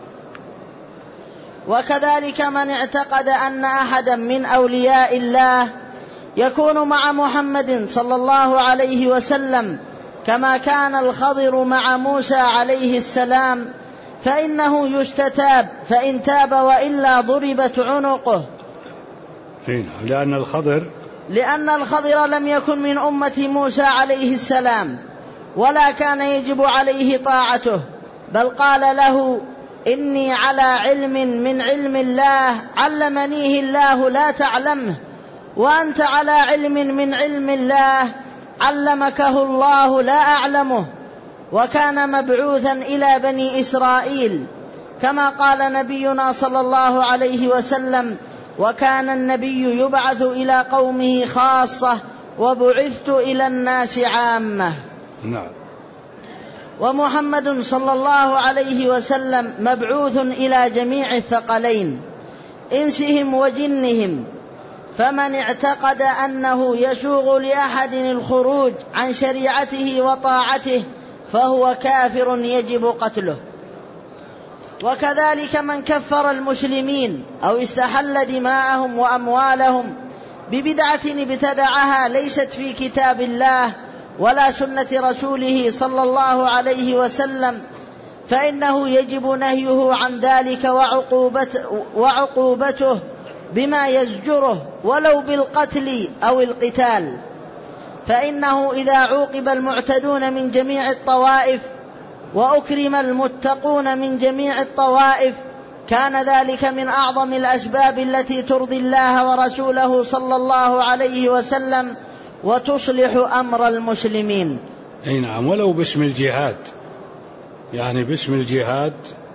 وكذلك من اعتقد أن أحدا من أولياء الله يكون مع محمد صلى الله عليه وسلم كما كان الخضر مع موسى عليه السلام فإنه يستتاب، فإن تاب وإلا ضربت عنقه. لأن الخضر لم يكن من أمة موسى عليه السلام ولا كان يجب عليه طاعته، بل قال له: إني على علم من علم الله علمنيه الله لا تعلمه، وأنت على علم من علم الله علمكه الله لا أعلمه. وكان مبعوثا إلى بني إسرائيل، كما قال نبينا صلى الله عليه وسلم: وكان النبي يبعث إلى قومه خاصة وبعثت إلى الناس عامة. نعم. ومحمد صلى الله عليه وسلم مبعوث إلى جميع الثقلين إنسهم وجنهم، فمن اعتقد أنه يسوغ لأحد الخروج عن شريعته وطاعته فهو كافر يجب قتله. وكذلك من كفر المسلمين أو استحل دماءهم وأموالهم ببدعة ابتدعها ليست في كتاب الله ولا سنة رسوله صلى الله عليه وسلم، فإنه يجب نهيه عن ذلك وعقوبته بما يزجره ولو بالقتل أو القتال. فإنه إذا عوقب المعتدون من جميع الطوائف وأكرم المتقون من جميع الطوائف كان ذلك من أعظم الأسباب التي ترضي الله ورسوله صلى الله عليه وسلم وتصلح أمر المسلمين. أي نعم، ولو باسم الجهاد، يعني باسم الجهاد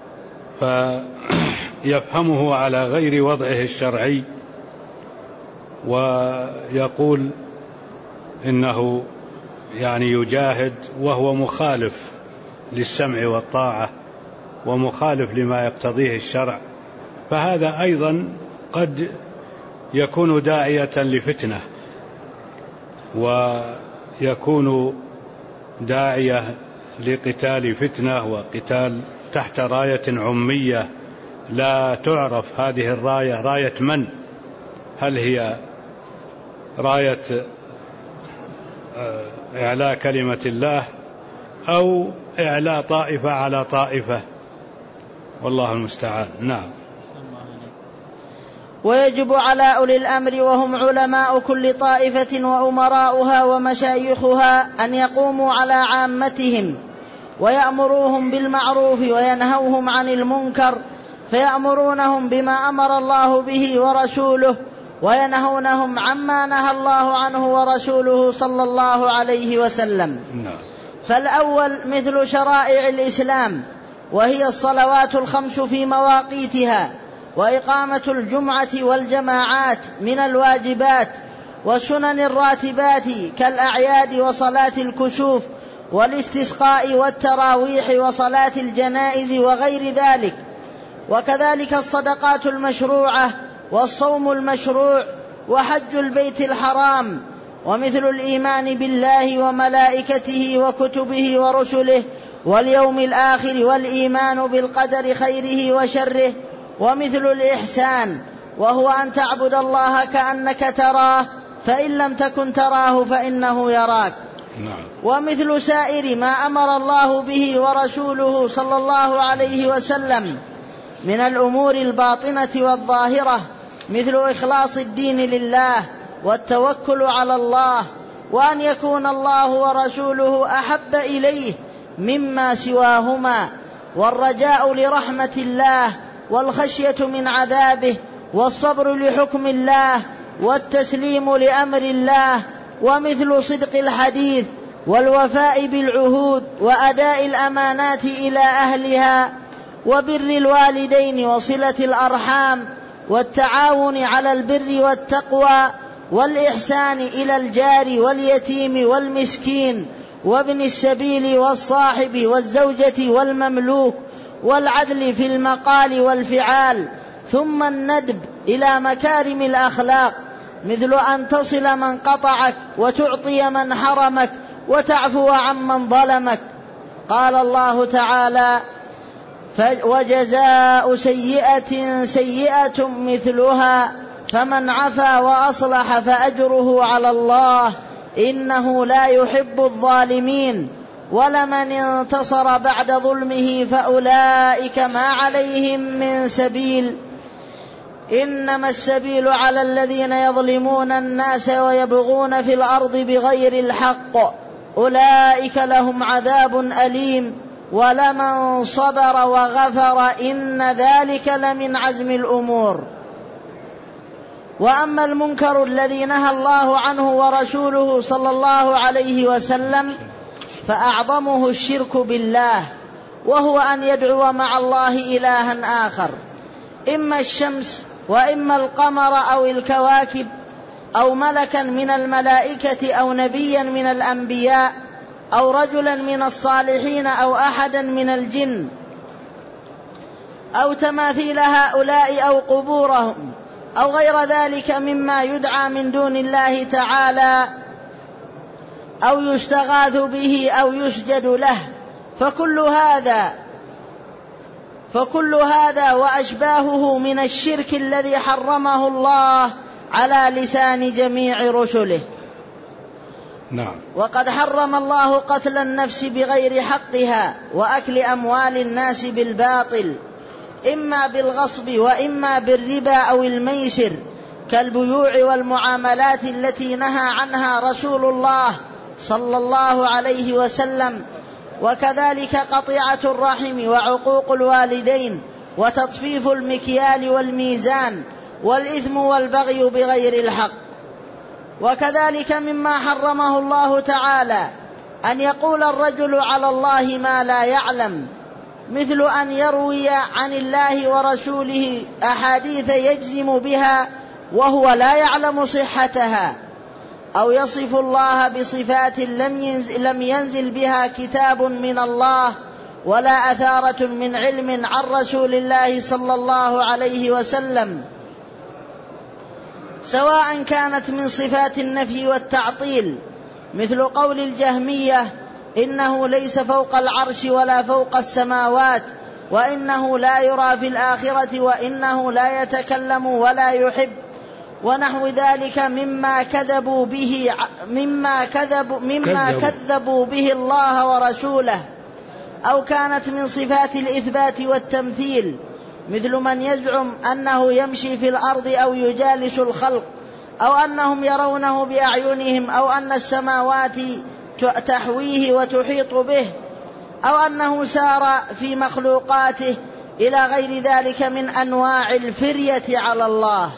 فيفهمه على غير وضعه الشرعي ويقول إنه يعني يجاهد وهو مخالف للسمع والطاعة ومخالف لما يقتضيه الشرع، فهذا أيضا قد يكون داعية لفتنة ويكون داعية لقتال فتنة وقتال تحت راية عمية لا تعرف هذه الراية راية من، هل هي راية إعلاء كلمة الله أو إعلاء طائفة على طائفة، والله المستعان. نعم. ويجب على أولي الأمر وهم علماء كل طائفة وأمراؤها ومشايخها أن يقوموا على عامتهم ويأمروهم بالمعروف وينهوهم عن المنكر، فيأمرونهم بما أمر الله به ورسوله وينهونهم عما نهى الله عنه ورسوله صلى الله عليه وسلم. فالأول مثل شرائع الإسلام، وهي الصلوات الخمس في مواقيتها، وإقامة الجمعة والجماعات من الواجبات، والسنن الراتبات كالأعياد وصلاة الكسوف والاستسقاء والتراويح وصلاة الجنائز وغير ذلك. وكذلك الصدقات المشروعة والصوم المشروع وحج البيت الحرام، ومثل الإيمان بالله وملائكته وكتبه ورسله واليوم الآخر والإيمان بالقدر خيره وشره. ومثل الإحسان وهو أن تعبد الله كأنك تراه فإن لم تكن تراه فإنه يراك. ومثل سائر ما أمر الله به ورسوله صلى الله عليه وسلم من الأمور الباطنة والظاهرة، مثل إخلاص الدين لله والتوكل على الله، وأن يكون الله ورسوله أحب إليه مما سواهما، والرجاء لرحمة الله والخشية من عذابه، والصبر لحكم الله والتسليم لأمر الله. ومثل صدق الحديث والوفاء بالعهود وأداء الأمانات إلى أهلها، وبر الوالدين وصلة الأرحام والتعاون على البر والتقوى، والإحسان إلى الجار واليتيم والمسكين وابن السبيل والصاحب والزوجة والمملوك، والعدل في المقال والفعال. ثم الندب إلى مكارم الأخلاق، مثل أن تصل من قطعك وتعطي من حرمك وتعفو عمن ظلمك. قال الله تعالى: وجزاء سيئة سيئة مثلها فمن عفا وأصلح فأجره على الله إنه لا يحب الظالمين. ولمن انتصر بعد ظلمه فأولئك ما عليهم من سبيل، إنما السبيل على الذين يظلمون الناس ويبغون في الأرض بغير الحق أولئك لهم عذاب أليم. ولمن صبر وغفر إن ذلك لمن عزم الأمور. وأما المنكر الذي نهى الله عنه ورسوله صلى الله عليه وسلم فأعظمه الشرك بالله، وهو أن يدعو مع الله إلها آخر، إما الشمس وإما القمر أو الكواكب أو ملكا من الملائكة أو نبيا من الأنبياء أو رجلا من الصالحين أو أحدا من الجن أو تماثيل هؤلاء أو قبورهم أو غير ذلك مما يدعى من دون الله تعالى أو يستغاث به أو يسجد له، فكل هذا وأشباهه من الشرك الذي حرمه الله على لسان جميع رسله. نعم. وقد حرم الله قتل النفس بغير حقها وأكل أموال الناس بالباطل، إما بالغصب وإما بالربا أو الميسر، كالبيوع والمعاملات التي نهى عنها رسول الله صلى الله عليه وسلم. وكذلك قطيعة الرحم وعقوق الوالدين وتطفيف المكيال والميزان والإثم والبغي بغير الحق. وكذلك مما حرمه الله تعالى أن يقول الرجل على الله ما لا يعلم، مثل أن يروي عن الله ورسوله أحاديث يجزم بها وهو لا يعلم صحتها، أو يصف الله بصفات لم ينزل بها كتاب من الله ولا أثارة من علم عن رسول الله صلى الله عليه وسلم، سواء كانت من صفات النفي والتعطيل، مثل قول الجهمية إنه ليس فوق العرش ولا فوق السماوات، وإنه لا يرى في الآخرة، وإنه لا يتكلم ولا يحب، ونحو ذلك مما كذبوا به الله ورسوله. أو كانت من صفات الإثبات والتمثيل، مثل من يزعم أنه يمشي في الأرض أو يجالس الخلق، أو أنهم يرونه بأعينهم، أو أن السماوات تحويه وتحيط به، أو أنه سار في مخلوقاته، إلى غير ذلك من أنواع الفرية على الله.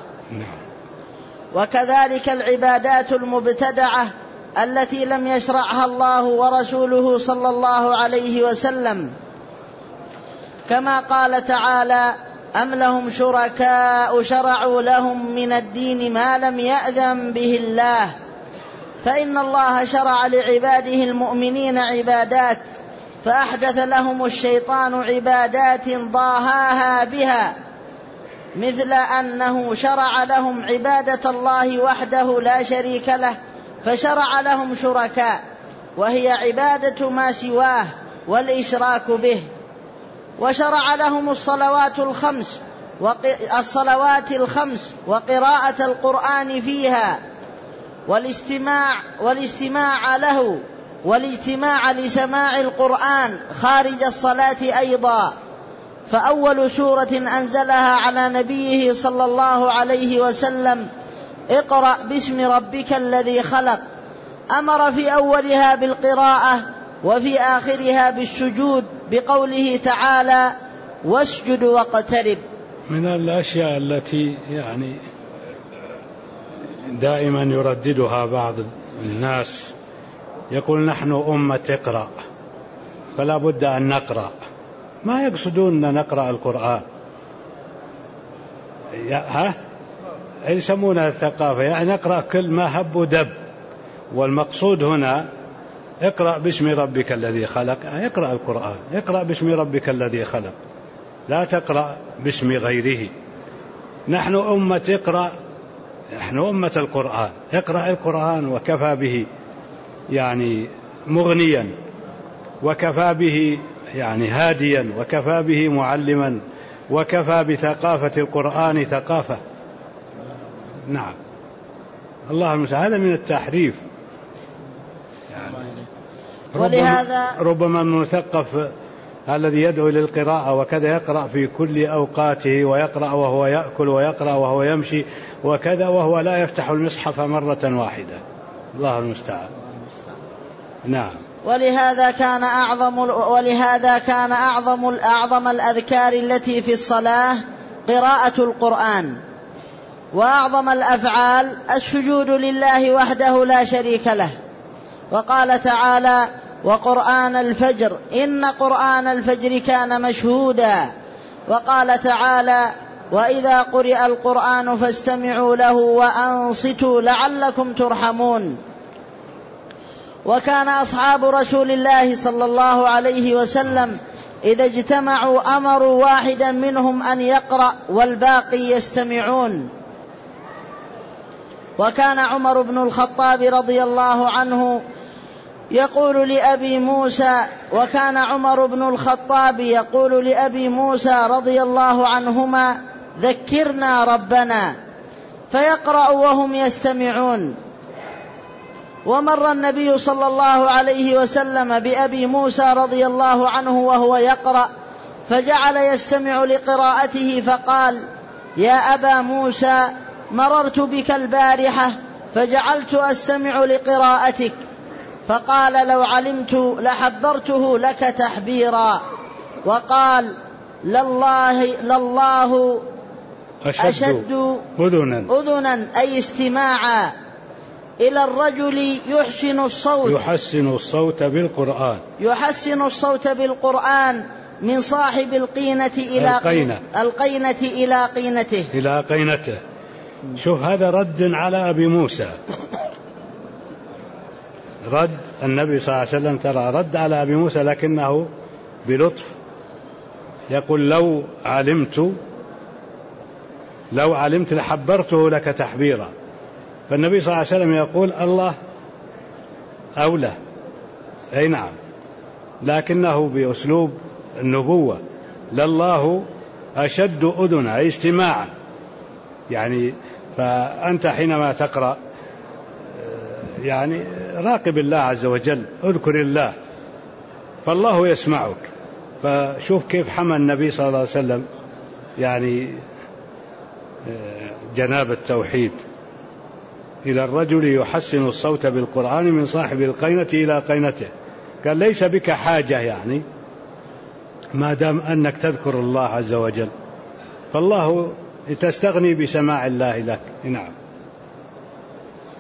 وكذلك العبادات المبتدعة التي لم يشرعها الله ورسوله صلى الله عليه وسلم، كما قال تعالى: أم لهم شركاء شرعوا لهم من الدين ما لم يأذن به الله فإن الله شرع لعباده المؤمنين عبادات فأحدث لهم الشيطان عبادات ضاهاها بها مثل أنه شرع لهم عبادة الله وحده لا شريك له فشرع لهم شركاء وهي عبادة ما سواه والإشراك به. وشرع لهم الصلوات الخمس وقراءة القرآن فيها والاستماع له والاجتماع لسماع القرآن خارج الصلاة أيضا. فأول سورة أنزلها على نبيه صلى الله عليه وسلم اقرأ باسم ربك الذي خلق، أمر في أولها بالقراءة وفي آخرها بالسجود بقوله تعالى واسجد واقترب. من الأشياء التي يعني دائما يرددها بعض الناس يقول نحن أمة اقرأ فلا بد أن نقرأ، ما يقصدون أن نقرأ القرآن، يسمونها الثقافة، يعني نقرأ كل ما هب ودب. والمقصود هنا اقرأ باسم ربك الذي خلق، اقرأ القرآن، اقرأ باسم ربك الذي خلق، لا تقرأ باسم غيره. نحن أمة اقرأ، نحن أمة القرآن، اقرأ القرآن وكفى به يعني مغنيا، وكفى به يعني هاديا، وكفى به معلما، وكفى بثقافة القرآن ثقافة. نعم، الله المستعان. هذا من التحريف يعني. ربما المثقف الذي يدعو للقراءة وكذا يقرأ في كل أوقاته، ويقرأ وهو يأكل، ويقرأ وهو يمشي وكذا، وهو لا يفتح المصحف مرة واحدة. الله المستعان. نعم. ولهذا كان أعظم الأذكار التي في الصلاة قراءة القرآن، وأعظم الأفعال السجود لله وحده لا شريك له. وقال تعالى وقرآن الفجر إن قرآن الفجر كان مشهودا. وقال تعالى وإذا قرئ القرآن فاستمعوا له وأنصتوا لعلكم ترحمون. وكان أصحاب رسول الله صلى الله عليه وسلم إذا اجتمعوا أمروا واحدا منهم أن يقرأ والباقي يستمعون. وكان عمر بن الخطاب رضي الله عنه يقول لأبي موسى رضي الله عنهما ذكرنا ربنا، فيقرأ وهم يستمعون. ومر النبي صلى الله عليه وسلم بأبي موسى رضي الله عنه وهو يقرأ فجعل يستمع لقراءته فقال يا أبا موسى مررت بك البارحة فجعلت أستمع لقراءتك، فقال لو علمت لحبرته لك تحبيرا. وقال لله أشد أذنا أي استماعا إلى الرجل يحسن الصوت بالقرآن من صاحب القينة إلى قينته. شوف هذا رد على أبي موسى، رد النبي صلى الله عليه وسلم ترى رد على أبي موسى لكنه بلطف، يقول لو علمت لحبرته لك تحبيرا. فالنبي صلى الله عليه وسلم يقول الله أولى، أي نعم، لكنه بأسلوب النبوة، لله أشد أذنا أي استماعا. يعني فأنت حينما تقرأ يعني راقب الله عز وجل، اذكر الله فالله يسمعك. فشوف كيف حمى النبي صلى الله عليه وسلم يعني جناب التوحيد. إلى الرجل يحسن الصوت بالقرآن من صاحب القينة إلى قينته، قال ليس بك حاجة يعني ما دام أنك تذكر الله عز وجل، فالله تستغني بسماع الله لك. نعم.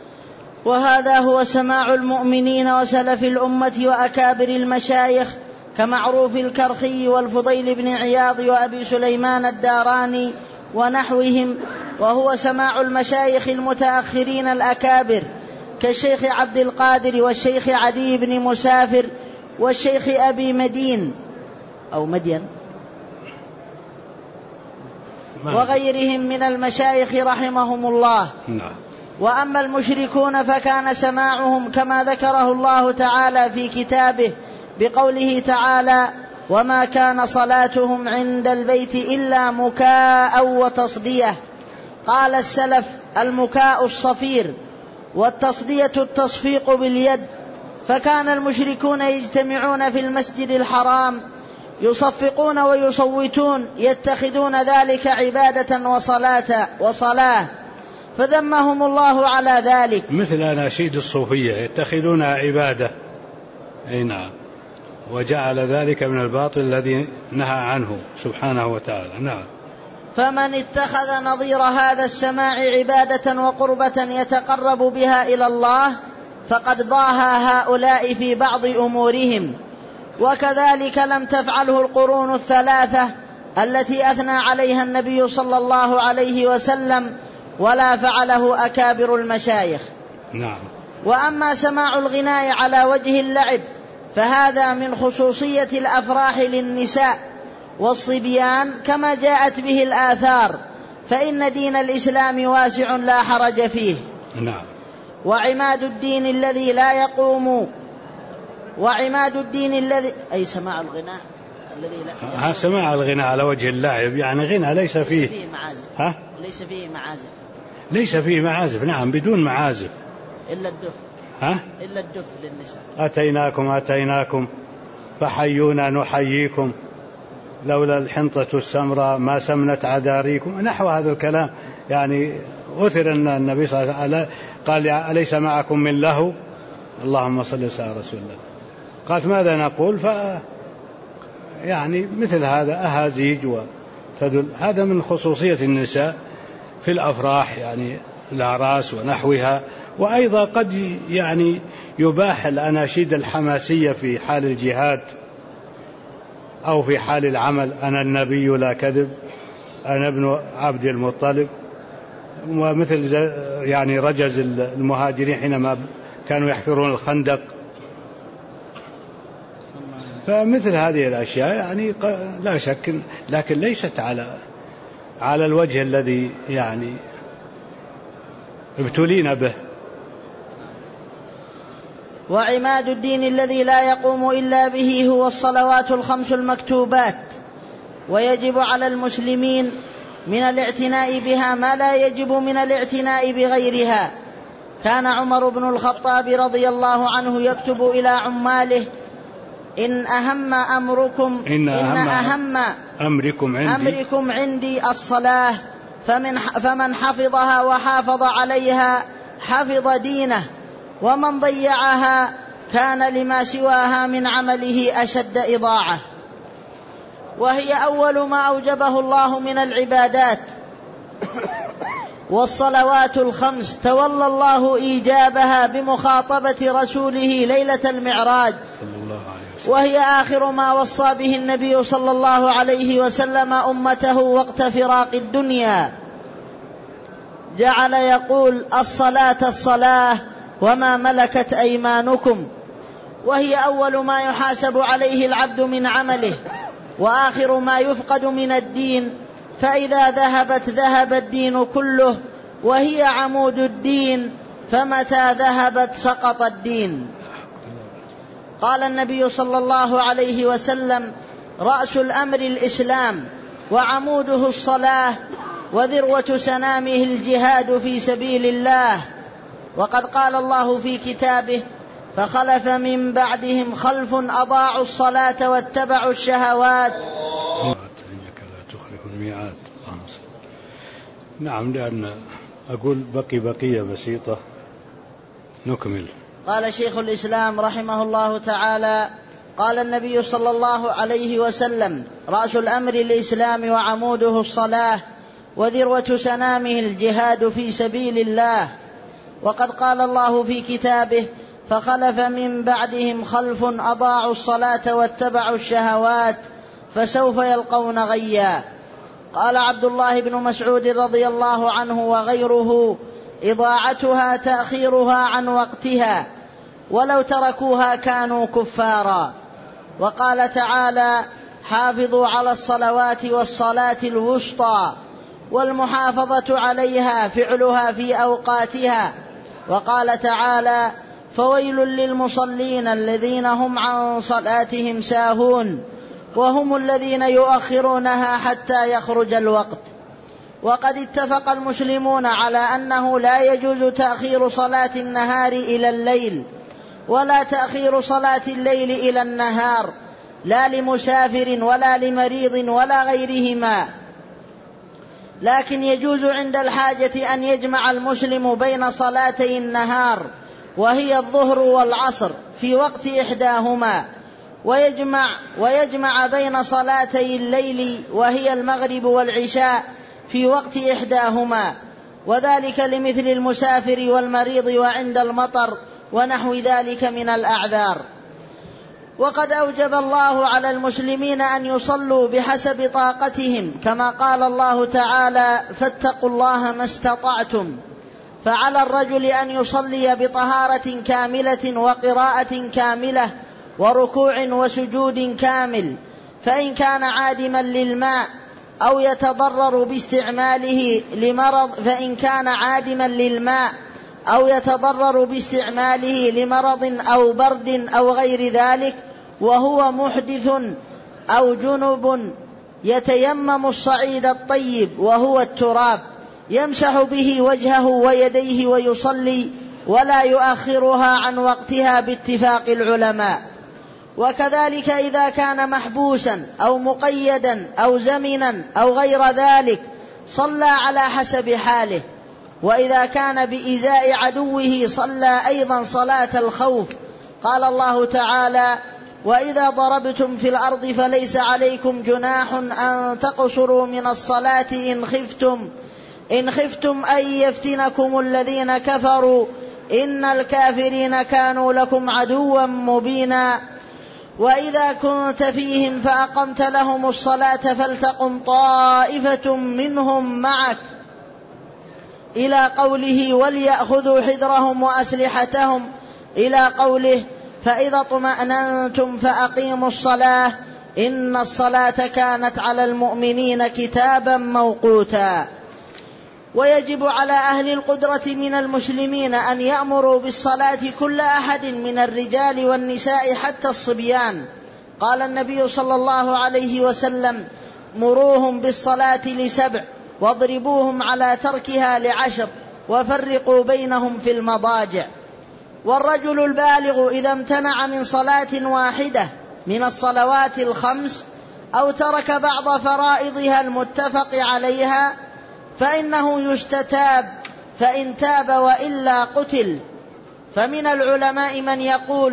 وهذا هو سماع المؤمنين وسلف الأمة وأكابر المشايخ كمعروف الكرخي والفضيل بن عياض وأبي سليمان الداراني ونحوهم، وهو سماع المشايخ المتأخرين الأكابر كالشيخ عبد القادر والشيخ عدي بن مسافر والشيخ أبي مدين أو مدين وغيرهم من المشايخ رحمهم الله. وأما المشركون فكان سماعهم كما ذكره الله تعالى في كتابه بقوله تعالى: وما كان صلاتهم عند البيت إلا مكاء وتصدية. قال السلف: المكاء الصفير، والتصدية التصفيق باليد. فكان المشركون يجتمعون في المسجد الحرام يصفقون ويصوتون، يتخذون ذلك عبادة وصلاة، فذمهم الله على ذلك. مثل أناشيد الصوفية يتخذونها عبادة، أي نعم، وجعل ذلك من الباطل الذي نهى عنه سبحانه وتعالى. نعم. فمن اتخذ نظير هذا السماع عبادة وقربة يتقرب بها إلى الله فقد ضاهى هؤلاء في بعض أمورهم، وكذلك لم تفعله القرون الثلاثة التي أثنى عليها النبي صلى الله عليه وسلم، ولا فعله أكابر المشايخ. نعم. وأما سماع الغناء على وجه اللعب فهذا من خصوصية الأفراح للنساء والصبيان كما جاءت به الآثار، فإن دين الإسلام واسع لا حرج فيه. نعم. وعماد الدين الذي لا يقوم، وعماد الدين الذي أي سماع الغناء الذي لا سماع الغناء على وجه اللعب، يعني غناء ليس فيه معازف. ليس فيه معازف. ليس فيه معازف، نعم، بدون معازف إلا الدف. إلا الدف للنساء. أتيناكم فحيونا نحييكم، لولا الحنطة السمراء ما سمنت عذاريكم، نحو هذا الكلام. يعني أثر أن النبي صلى الله عليه وسلم قال: أليس معكم من لهو؟ اللهم صل على رسول الله. قالت: ماذا نقول؟ يعني مثل هذا أهازيج وتدل. هذا من خصوصية النساء في الأفراح، يعني الأعراس ونحوها. وأيضا قد يعني يباح الأناشيد الحماسية في حال الجهاد أو في حال العمل: أنا النبي لا كذب، أنا ابن عبد المطلب، ومثل يعني رجز المهاجرين حينما كانوا يحفرون الخندق. فمثل هذه الأشياء يعني لا شك، لكن ليست على الوجه الذي يعني ابتلينا به. وعماد الدين الذي لا يقوم إلا به هو الصلوات الخمس المكتوبات، ويجب على المسلمين من الاعتناء بها ما لا يجب من الاعتناء بغيرها. كان عمر بن الخطاب رضي الله عنه يكتب إلى عماله: إن أهم أمركم عندي الصلاة، فمن حفظها وحافظ عليها حفظ دينه، ومن ضيعها كان لما سواها من عمله أشد إضاعة. وهي أول ما أوجبه الله من العبادات، والصلوات الخمس تولى الله إيجابها بمخاطبة رسوله ليلة المعراج، وهي آخر ما وصى به النبي صلى الله عليه وسلم أمته وقت فراق الدنيا. جعل يقول: الصلاة وما ملكت أيمانكم. وهي أول ما يحاسب عليه العبد من عمله، وآخر ما يفقد من الدين، فإذا ذهبت ذهب الدين كله، وهي عمود الدين، فمتى ذهبت سقط الدين. قال النبي صلى الله عليه وسلم: رأس الأمر الإسلام، وعموده الصلاة، وذروة سنامه الجهاد في سبيل الله. وقد قال الله في كتابه: فخلف من بعدهم خلف أضاعوا الصلاة واتبعوا الشهوات. إنك لا تخلف الميعاد. نعم، لأن أقول بقية بسيطة نكمل. قال شيخ الإسلام رحمه الله تعالى: قال النبي صلى الله عليه وسلم: رأس الأمر الإسلام، وعموده الصلاة، وذروة سنامه الجهاد في سبيل الله. وقد قال الله في كتابه: فخلف من بعدهم خلف أضاعوا الصلاة واتبعوا الشهوات فسوف يلقون غيا. قال عبد الله بن مسعود رضي الله عنه وغيره: إضاعتها تأخيرها عن وقتها، ولو تركوها كانوا كفارا. وقال تعالى: حافظوا على الصلوات والصلاة الوسطى، والمحافظة عليها فعلها في أوقاتها. وقال تعالى: فويل للمصلين الذين هم عن صلاتهم ساهون، وهم الذين يؤخرونها حتى يخرج الوقت. وقد اتفق المسلمون على أنه لا يجوز تأخير صلاة النهار إلى الليل، ولا تأخير صلاة الليل إلى النهار، لا لمسافر ولا لمريض ولا غيرهما، لكن يجوز عند الحاجة أن يجمع المسلم بين صلاتي النهار وهي الظهر والعصر في وقت إحداهما، ويجمع بين صلاتي الليل وهي المغرب والعشاء في وقت إحداهما، وذلك لمثل المسافر والمريض وعند المطر ونحو ذلك من الأعذار. وقد أوجب الله على المسلمين أن يصلوا بحسب طاقتهم، كما قال الله تعالى: فاتقوا الله ما استطعتم. فعلى الرجل أن يصلي بطهارة كاملة وقراءة كاملة وركوع وسجود كامل، فإن كان عادما للماء أو يتضرر باستعماله لمرض أو برد أو غير ذلك، وهو محدث أو جنب، يتيمم الصعيد الطيب وهو التراب، يمسح به وجهه ويديه ويصلي، ولا يؤخرها عن وقتها باتفاق العلماء. وكذلك إذا كان محبوسا أو مقيدا أو زمنا أو غير ذلك صلى على حسب حاله. وإذا كان بإزاء عدوه صلى أيضا صلاة الخوف. قال الله تعالى: وإذا ضربتم في الأرض فليس عليكم جناح أن تقصروا من الصلاة إن خفتم أن يفتنكم الذين كفروا إن الكافرين كانوا لكم عدوا مبينا. وإذا كنت فيهم فأقمت لهم الصلاة فلتقم طائفة منهم معك، إلى قوله: وليأخذوا حذرهم وأسلحتهم، إلى قوله: فإذا اطمأننتم فأقيموا الصلاة إن الصلاة كانت على المؤمنين كتابا موقوتا. ويجب على أهل القدرة من المسلمين أن يأمروا بالصلاة كل أحد من الرجال والنساء حتى الصبيان. قال النبي صلى الله عليه وسلم: مروهم بالصلاة ل7 واضربوهم على تركها ل10 وفرقوا بينهم في المضاجع. والرجل البالغ إذا امتنع من صلاة واحدة من الصلوات الخمس أو ترك بعض فرائضها المتفق عليها فإنه يستتاب، فإن تاب وإلا قتل. فمن العلماء من يقول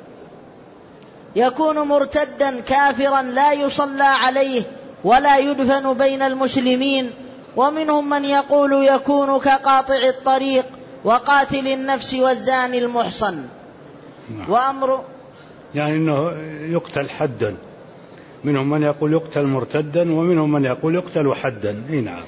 يكون مرتدا كافرا لا يصلى عليه ولا يدفن بين المسلمين، ومنهم من يقول يكون كقاطع الطريق وقاتل النفس والزاني المحصن. وأمر يعني أنه يقتل حدا، منهم من يقول يقتل مرتدا ومنهم من يقول يقتل حدا. نعم.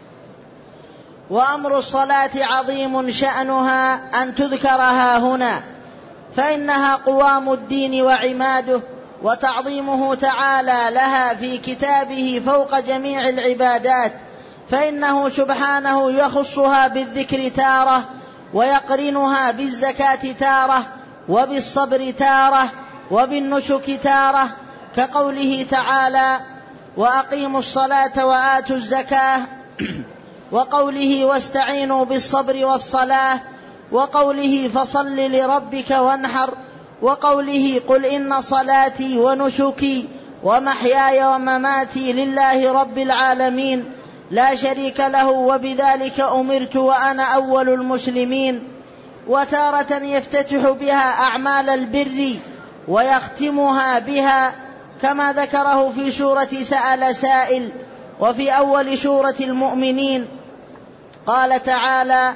وأمر الصلاة عظيم شأنها أن تذكرها هنا، فإنها قوام الدين وعماده، وتعظيمه تعالى لها في كتابه فوق جميع العبادات، فإنه سبحانه يخصها بالذكر تارة، ويقرنها بالزكاة تارة، وبالصبر تارة، وبالنسك تارة، كقوله تعالى: وأقيموا الصلاة وآتوا الزكاة، وقوله: واستعينوا بالصبر والصلاة، وقوله: فصل لربك وانحر، وقوله: قل إن صلاتي ونسكي ومحياي ومماتي لله رب العالمين لا شريك له وبذلك أمرت وأنا أول المسلمين. وتارة يفتتح بها أعمال البر ويختمها بها، كما ذكره في سورة سأل سائل، وفي أول سورة المؤمنين قال تعالى: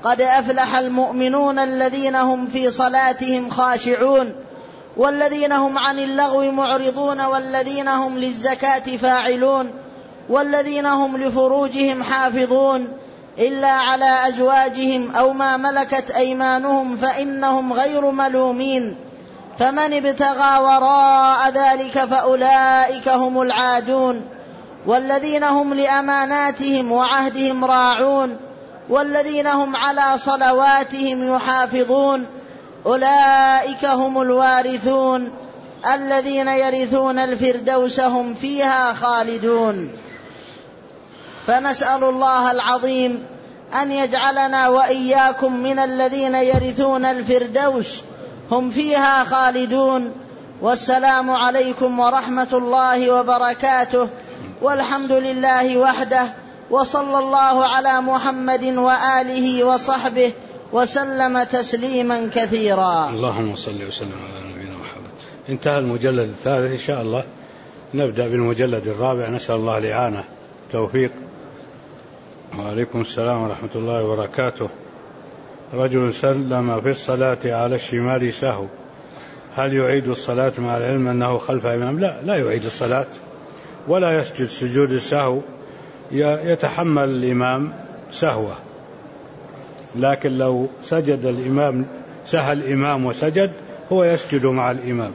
قد أفلح المؤمنون الذين هم في صلاتهم خاشعون والذين هم عن اللغو معرضون والذين هم للزكاة فاعلون والذين هم لفروجهم حافظون إلا على أزواجهم أو ما ملكت أيمانهم فإنهم غير ملومين فمن ابتغى وراء ذلك فأولئك هم العادون والذين هم لأماناتهم وعهدهم راعون والذين هم على صلواتهم يحافظون أولئك هم الوارثون الذين يرثون الفردوس هم فيها خالدون. فنسأل الله العظيم أن يجعلنا وإياكم من الذين يرثون الفردوس هم فيها خالدون. والسلام عليكم ورحمة الله وبركاته والحمد لله وحده وصلى الله على محمد وآله وصحبه وسلم تسليما كثيرا. اللهم صل وسلم على نبينا محمد. انتهى المجلد الثالث، إن شاء الله نبدأ بالمجلد الرابع. نسأل الله الإعانة توفيق. وعليكم السلام ورحمة الله وبركاته. رجل سلم في الصلاة على الشمال سهو، هل يعيد الصلاة مع العلم أنه خلف إمام؟ لا يعيد الصلاة ولا يسجد سجود السهو، يتحمل الإمام سهوه، لكن لو سجد الإمام سهى الإمام وسجد هو يسجد مع الإمام.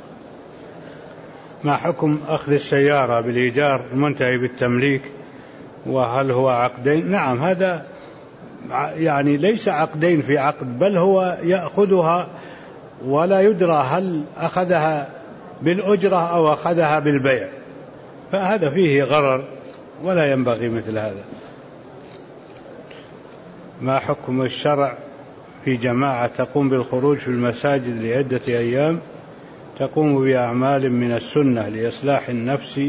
ما حكم أخذ السيارة بالإيجار المنتهي بالتمليك، وهل هو عقدين؟ نعم، هذا يعني ليس عقدين في عقد، بل هو يأخذها ولا يدرى هل أخذها بالأجرة أو أخذها بالبيع، فهذا فيه غرر ولا ينبغي مثل هذا. ما حكم الشرع في جماعة تقوم بالخروج في المساجد لعدة أيام تقوم بأعمال من السنة لإصلاح النفس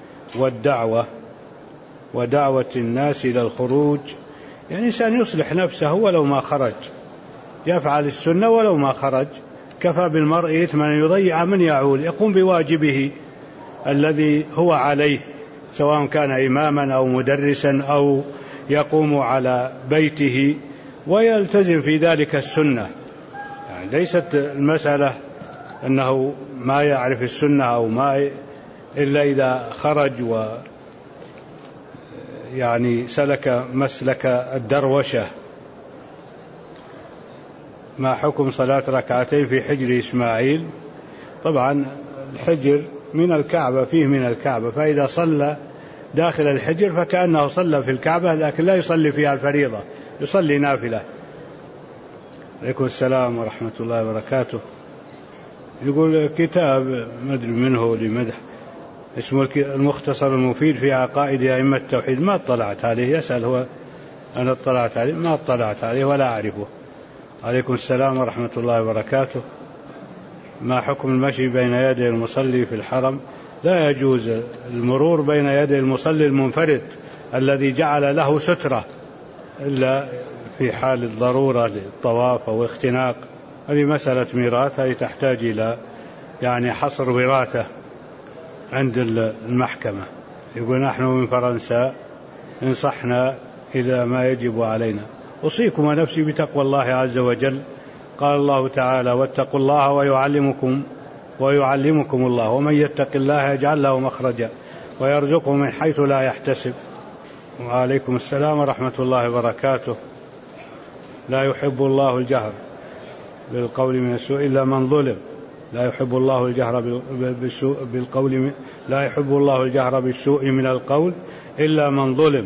ودعوة الناس إلى الخروج؟ يعني إنسان يصلح نفسه ولو ما خرج، يفعل السنة ولو ما خرج. كفى بالمرء إثما أن يضيع من يعول، يقوم بواجبه الذي هو عليه، سواء كان إماما أو مدرسا أو يقوم على بيته، ويلتزم في ذلك السنة. يعني ليست المسألة أنه ما يعرف السنة أو ما إلا إذا خرج يعني سلك مسلك الدروشة. ما حكم صلاة ركعتين في حجر إسماعيل؟ طبعا الحجر من الكعبة، فيه من الكعبة، فإذا صلى داخل الحجر فكأنه صلى في الكعبة، لكن لا يصلي فيها الفريضة، يصلي نافلة. عليكم السلام ورحمة الله وبركاته. يقول كتاب مدري منه لمدح اسمه المختصر المفيد في عقائد أئمة التوحيد، ما اطلعت عليه. يسأل هو أنا اطلعت عليه؟ ما اطلعت عليه ولا أعرفه. عليكم السلام ورحمة الله وبركاته. ما حكم المشي بين يدي المصلي في الحرم؟ لا يجوز المرور بين يدي المصلي المنفرد الذي جعل له سترة إلا في حال الضرورة للطواف أو اختناق. هذه مسألة ميراث، هذه تحتاج إلى يعني حصر وراثة عند المحكمة. يقول نحن من فرنسا انصحنا إذا ما يجب علينا. أوصيكم ونفسي بتقوى الله عز وجل. قال الله تعالى واتقوا الله ويعلمكم الله، ومن يتق الله يجعل له مخرجا ويرزقه من حيث لا يحتسب. وعليكم السلام ورحمة الله وبركاته. لا يحب الله الجهر بالقول من السوء إلا من ظلم. لا يحب الله الجهر بالقول، لا يحب الله الجهر بالسوء من القول إلا من ظلم.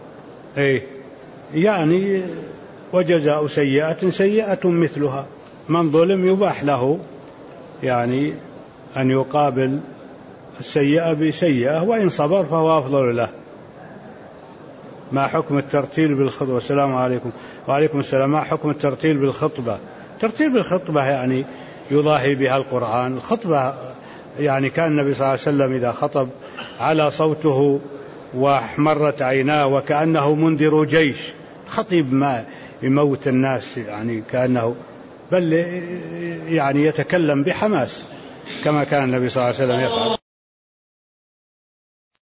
يعني وجزاء سيئة سيئة مثلها. من ظلم يباح له يعني أن يقابل السيئة بسيئة، وإن صبر فهو أفضل له. ما حكم الترتيل بالخطبة؟ السلام عليكم. وعليكم السلام. ما حكم الترتيل بالخطبة؟ الترتيل بالخطبة يعني يضاهي بها القرآن. الخطبة يعني كان النبي صلى الله عليه وسلم إذا خطب على صوته واحمرت عيناه وكأنه منذر جيش. خطيب ما يموت الناس يعني كأنه، بل يعني يتكلم بحماس كما كان النبي صلى الله عليه وسلم يفعل.